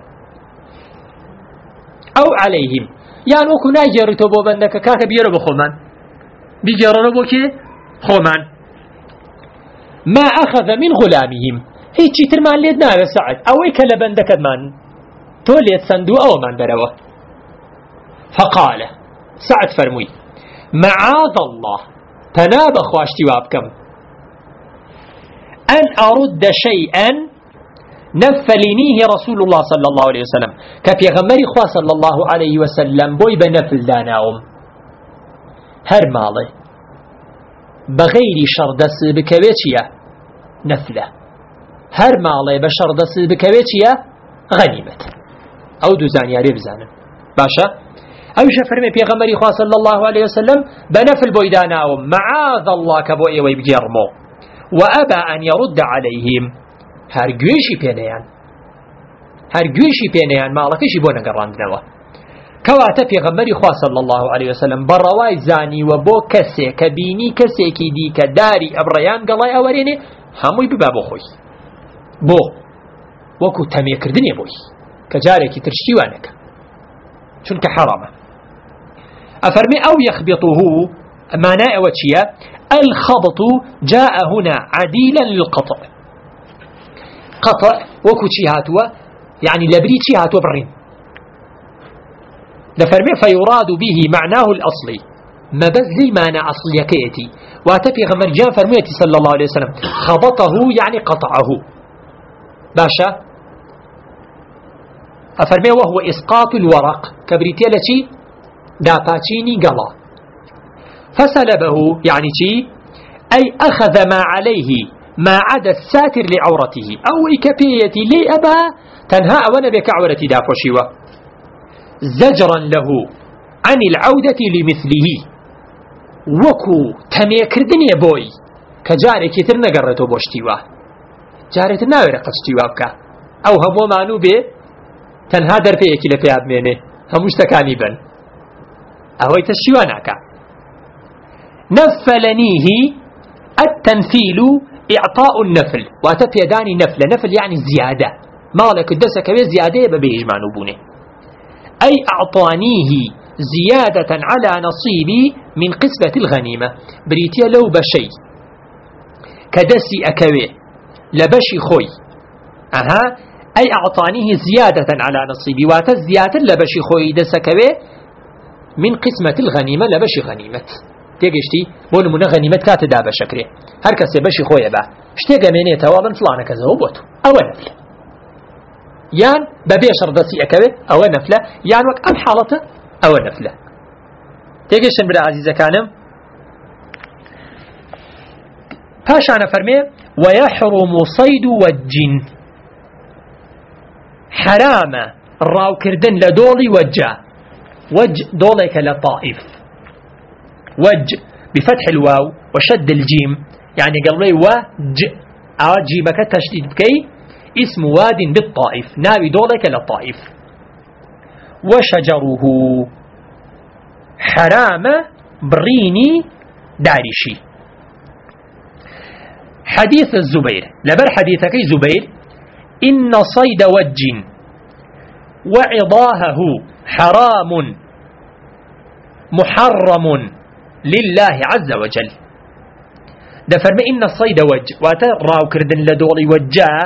أو عليهم يعني وكو ناجرتو بو بندك كاك بيربو خومان بيجربوا كي خومان ما أخذ من غلامهم هيك ترمان ليدنا سعد أويك لبندك من توليت صندوق أو من دروا فقال سعد فرمي معاذ الله تناب خواشتي وابكم أن أرد شيئا نفلنيه رسول الله صلى الله عليه وسلم كبيغمري خواه صلى الله عليه وسلم بوي بنفل داناهم هر ماڵێ بەغەیری شەڕدەست بکەوێ چییە؟ نەفلە. هەر ماڵێ بە شەڕدەست بکەوێ چییە؟ غەنیمەت. ئەو دوو زانیارێ بزانن. باشە؟ ئەویشە فەرمێ پێغەمبەری خوا صلی الله عليه وسلم بە نەفل بۆی داناوم معاذ الله کە بۆ ئێوەی بگێڕمەوە وأبى أن يرد عليهم هەرگوێشی پێنەیان ماڵەکەشی بۆ نەگەڕاندنەوە. کەواتە پێغەمبەری خوا صلی الله عليه وسلم بەڕەوای زانیوە بۆ کەسێک کە بینی کەسێکی دیکە داری ئەبڕەیان گەڵای ئەوەرێنێ هەمووی ببا بۆ خۆی. بۆ وەکو تەمێکردنێ بۆی کە جارێکی ترشتیوانەکە چونکە حەرامە. ئەفەرمێ ئەو یەخبطه مانای ئەوە چییە؟ الخبط جاء هنا عديلا للقطع. قطع وەکو چی هاتووە؟ يعني لبري چی هاتووە بڕین. لفرمي فيراد به معناه الأصلي ما بس زي معنى أصليكيتي واتفي غمر جان فرميتي صلى الله عليه وسلم خبطه يعني قطعه. باشا أفرمي وهو إسقاط الورق كبريتيا لشي داباتشيني قلا فسلبه يعني شي أي أخذ ما عليه ما عدا الساتر لعورته أو إكبيتي لي أبا تنهى أولا بك عورتي دافوشيوه زجرا له عن العودة لمثله وكو تميكردني بوي كجاري كتر نقرتو بوشتيوه جاري تناوي رقصتيوه بكا أو همو مانو بي تنها درفيكي لفياب ميني هموش تكاني بن أهوي تشيواناكا. نفلنيه التنفيل إعطاء النفل واتفي داني نفل يعني زيادة مالك الدسك زيادة ببيجمانو بوني أي أعطانيه زيادة على نصيبي من قسمة الغنيمة بريتيا لو بشي كدسي أكوي لبشي خوي أي أعطانيه زيادة على نصيبي واتزيادة لبشي خوي دسكوي من قسمة الغنيمة لبشي غنيمة تيجشتي بقول من غنيمة كاتدا بشكره هركس بشي خوي با اشتيجا مني توابن فلانة كذا وبوتو أو نفل يان ببيش رضسي أكوي أو نفلة يان وك أم حالته أو نفلة تيجيشن بلا عزيزة كانم باش أنا فرمي ويحرم صيد والجن حرام الراو كردن لدولي وجه دوليك لطائف وج بفتح الواو وشد الجيم يعني قال لي وج جيمك تشديد بكي اسم واد بالطائف ناوي دولك للطائف. وشجره حرام بريني دارشي. حديث الزبير لبر حديثك زبير إن صيد وج وعضاهه حرام محرم لله عز وجل. دفرم إن الصيد وج وتراو كردن لدولي وجاه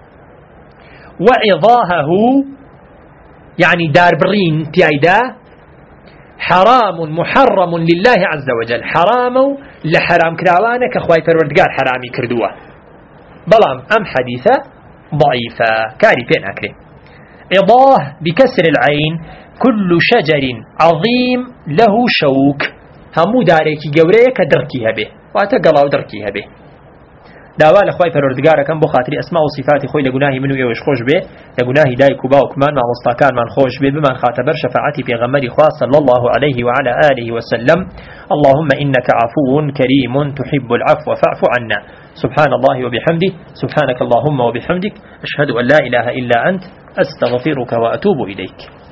وعضاهه يعني دار برين تيايدا حرام محرم لله عز وجل حرام لحرام كراوانك أخوي فروردقار حرامي كردوه بلام أم حديثة ضعيفة كاري بين أكري. عضاه بكسر العين كل شجر عظيم له شوك همو داريكي قوريك دركيها به واتقلاو دركيها به داوا لخوای پروردگارەکەم بۆ خاطری ئەسما و صفاتی خۆی لە گوناهی من و ئێوەش خۆش بێ لە گوناهی دایک و باوکمان مامۆستاکانمان خۆش بێ بمان خاتە بەر شەفاعەتی پێغەمبەری خوا صلی الله عليه وعلى آله وسلم. اللهم إنك عفو كريم تحب العفو فاعف عنا. سبحان الله وبحمده سبحانك اللهم وبحمدك أشهد أن لا إله إلا أنت أستغفرك وأتوب إليك.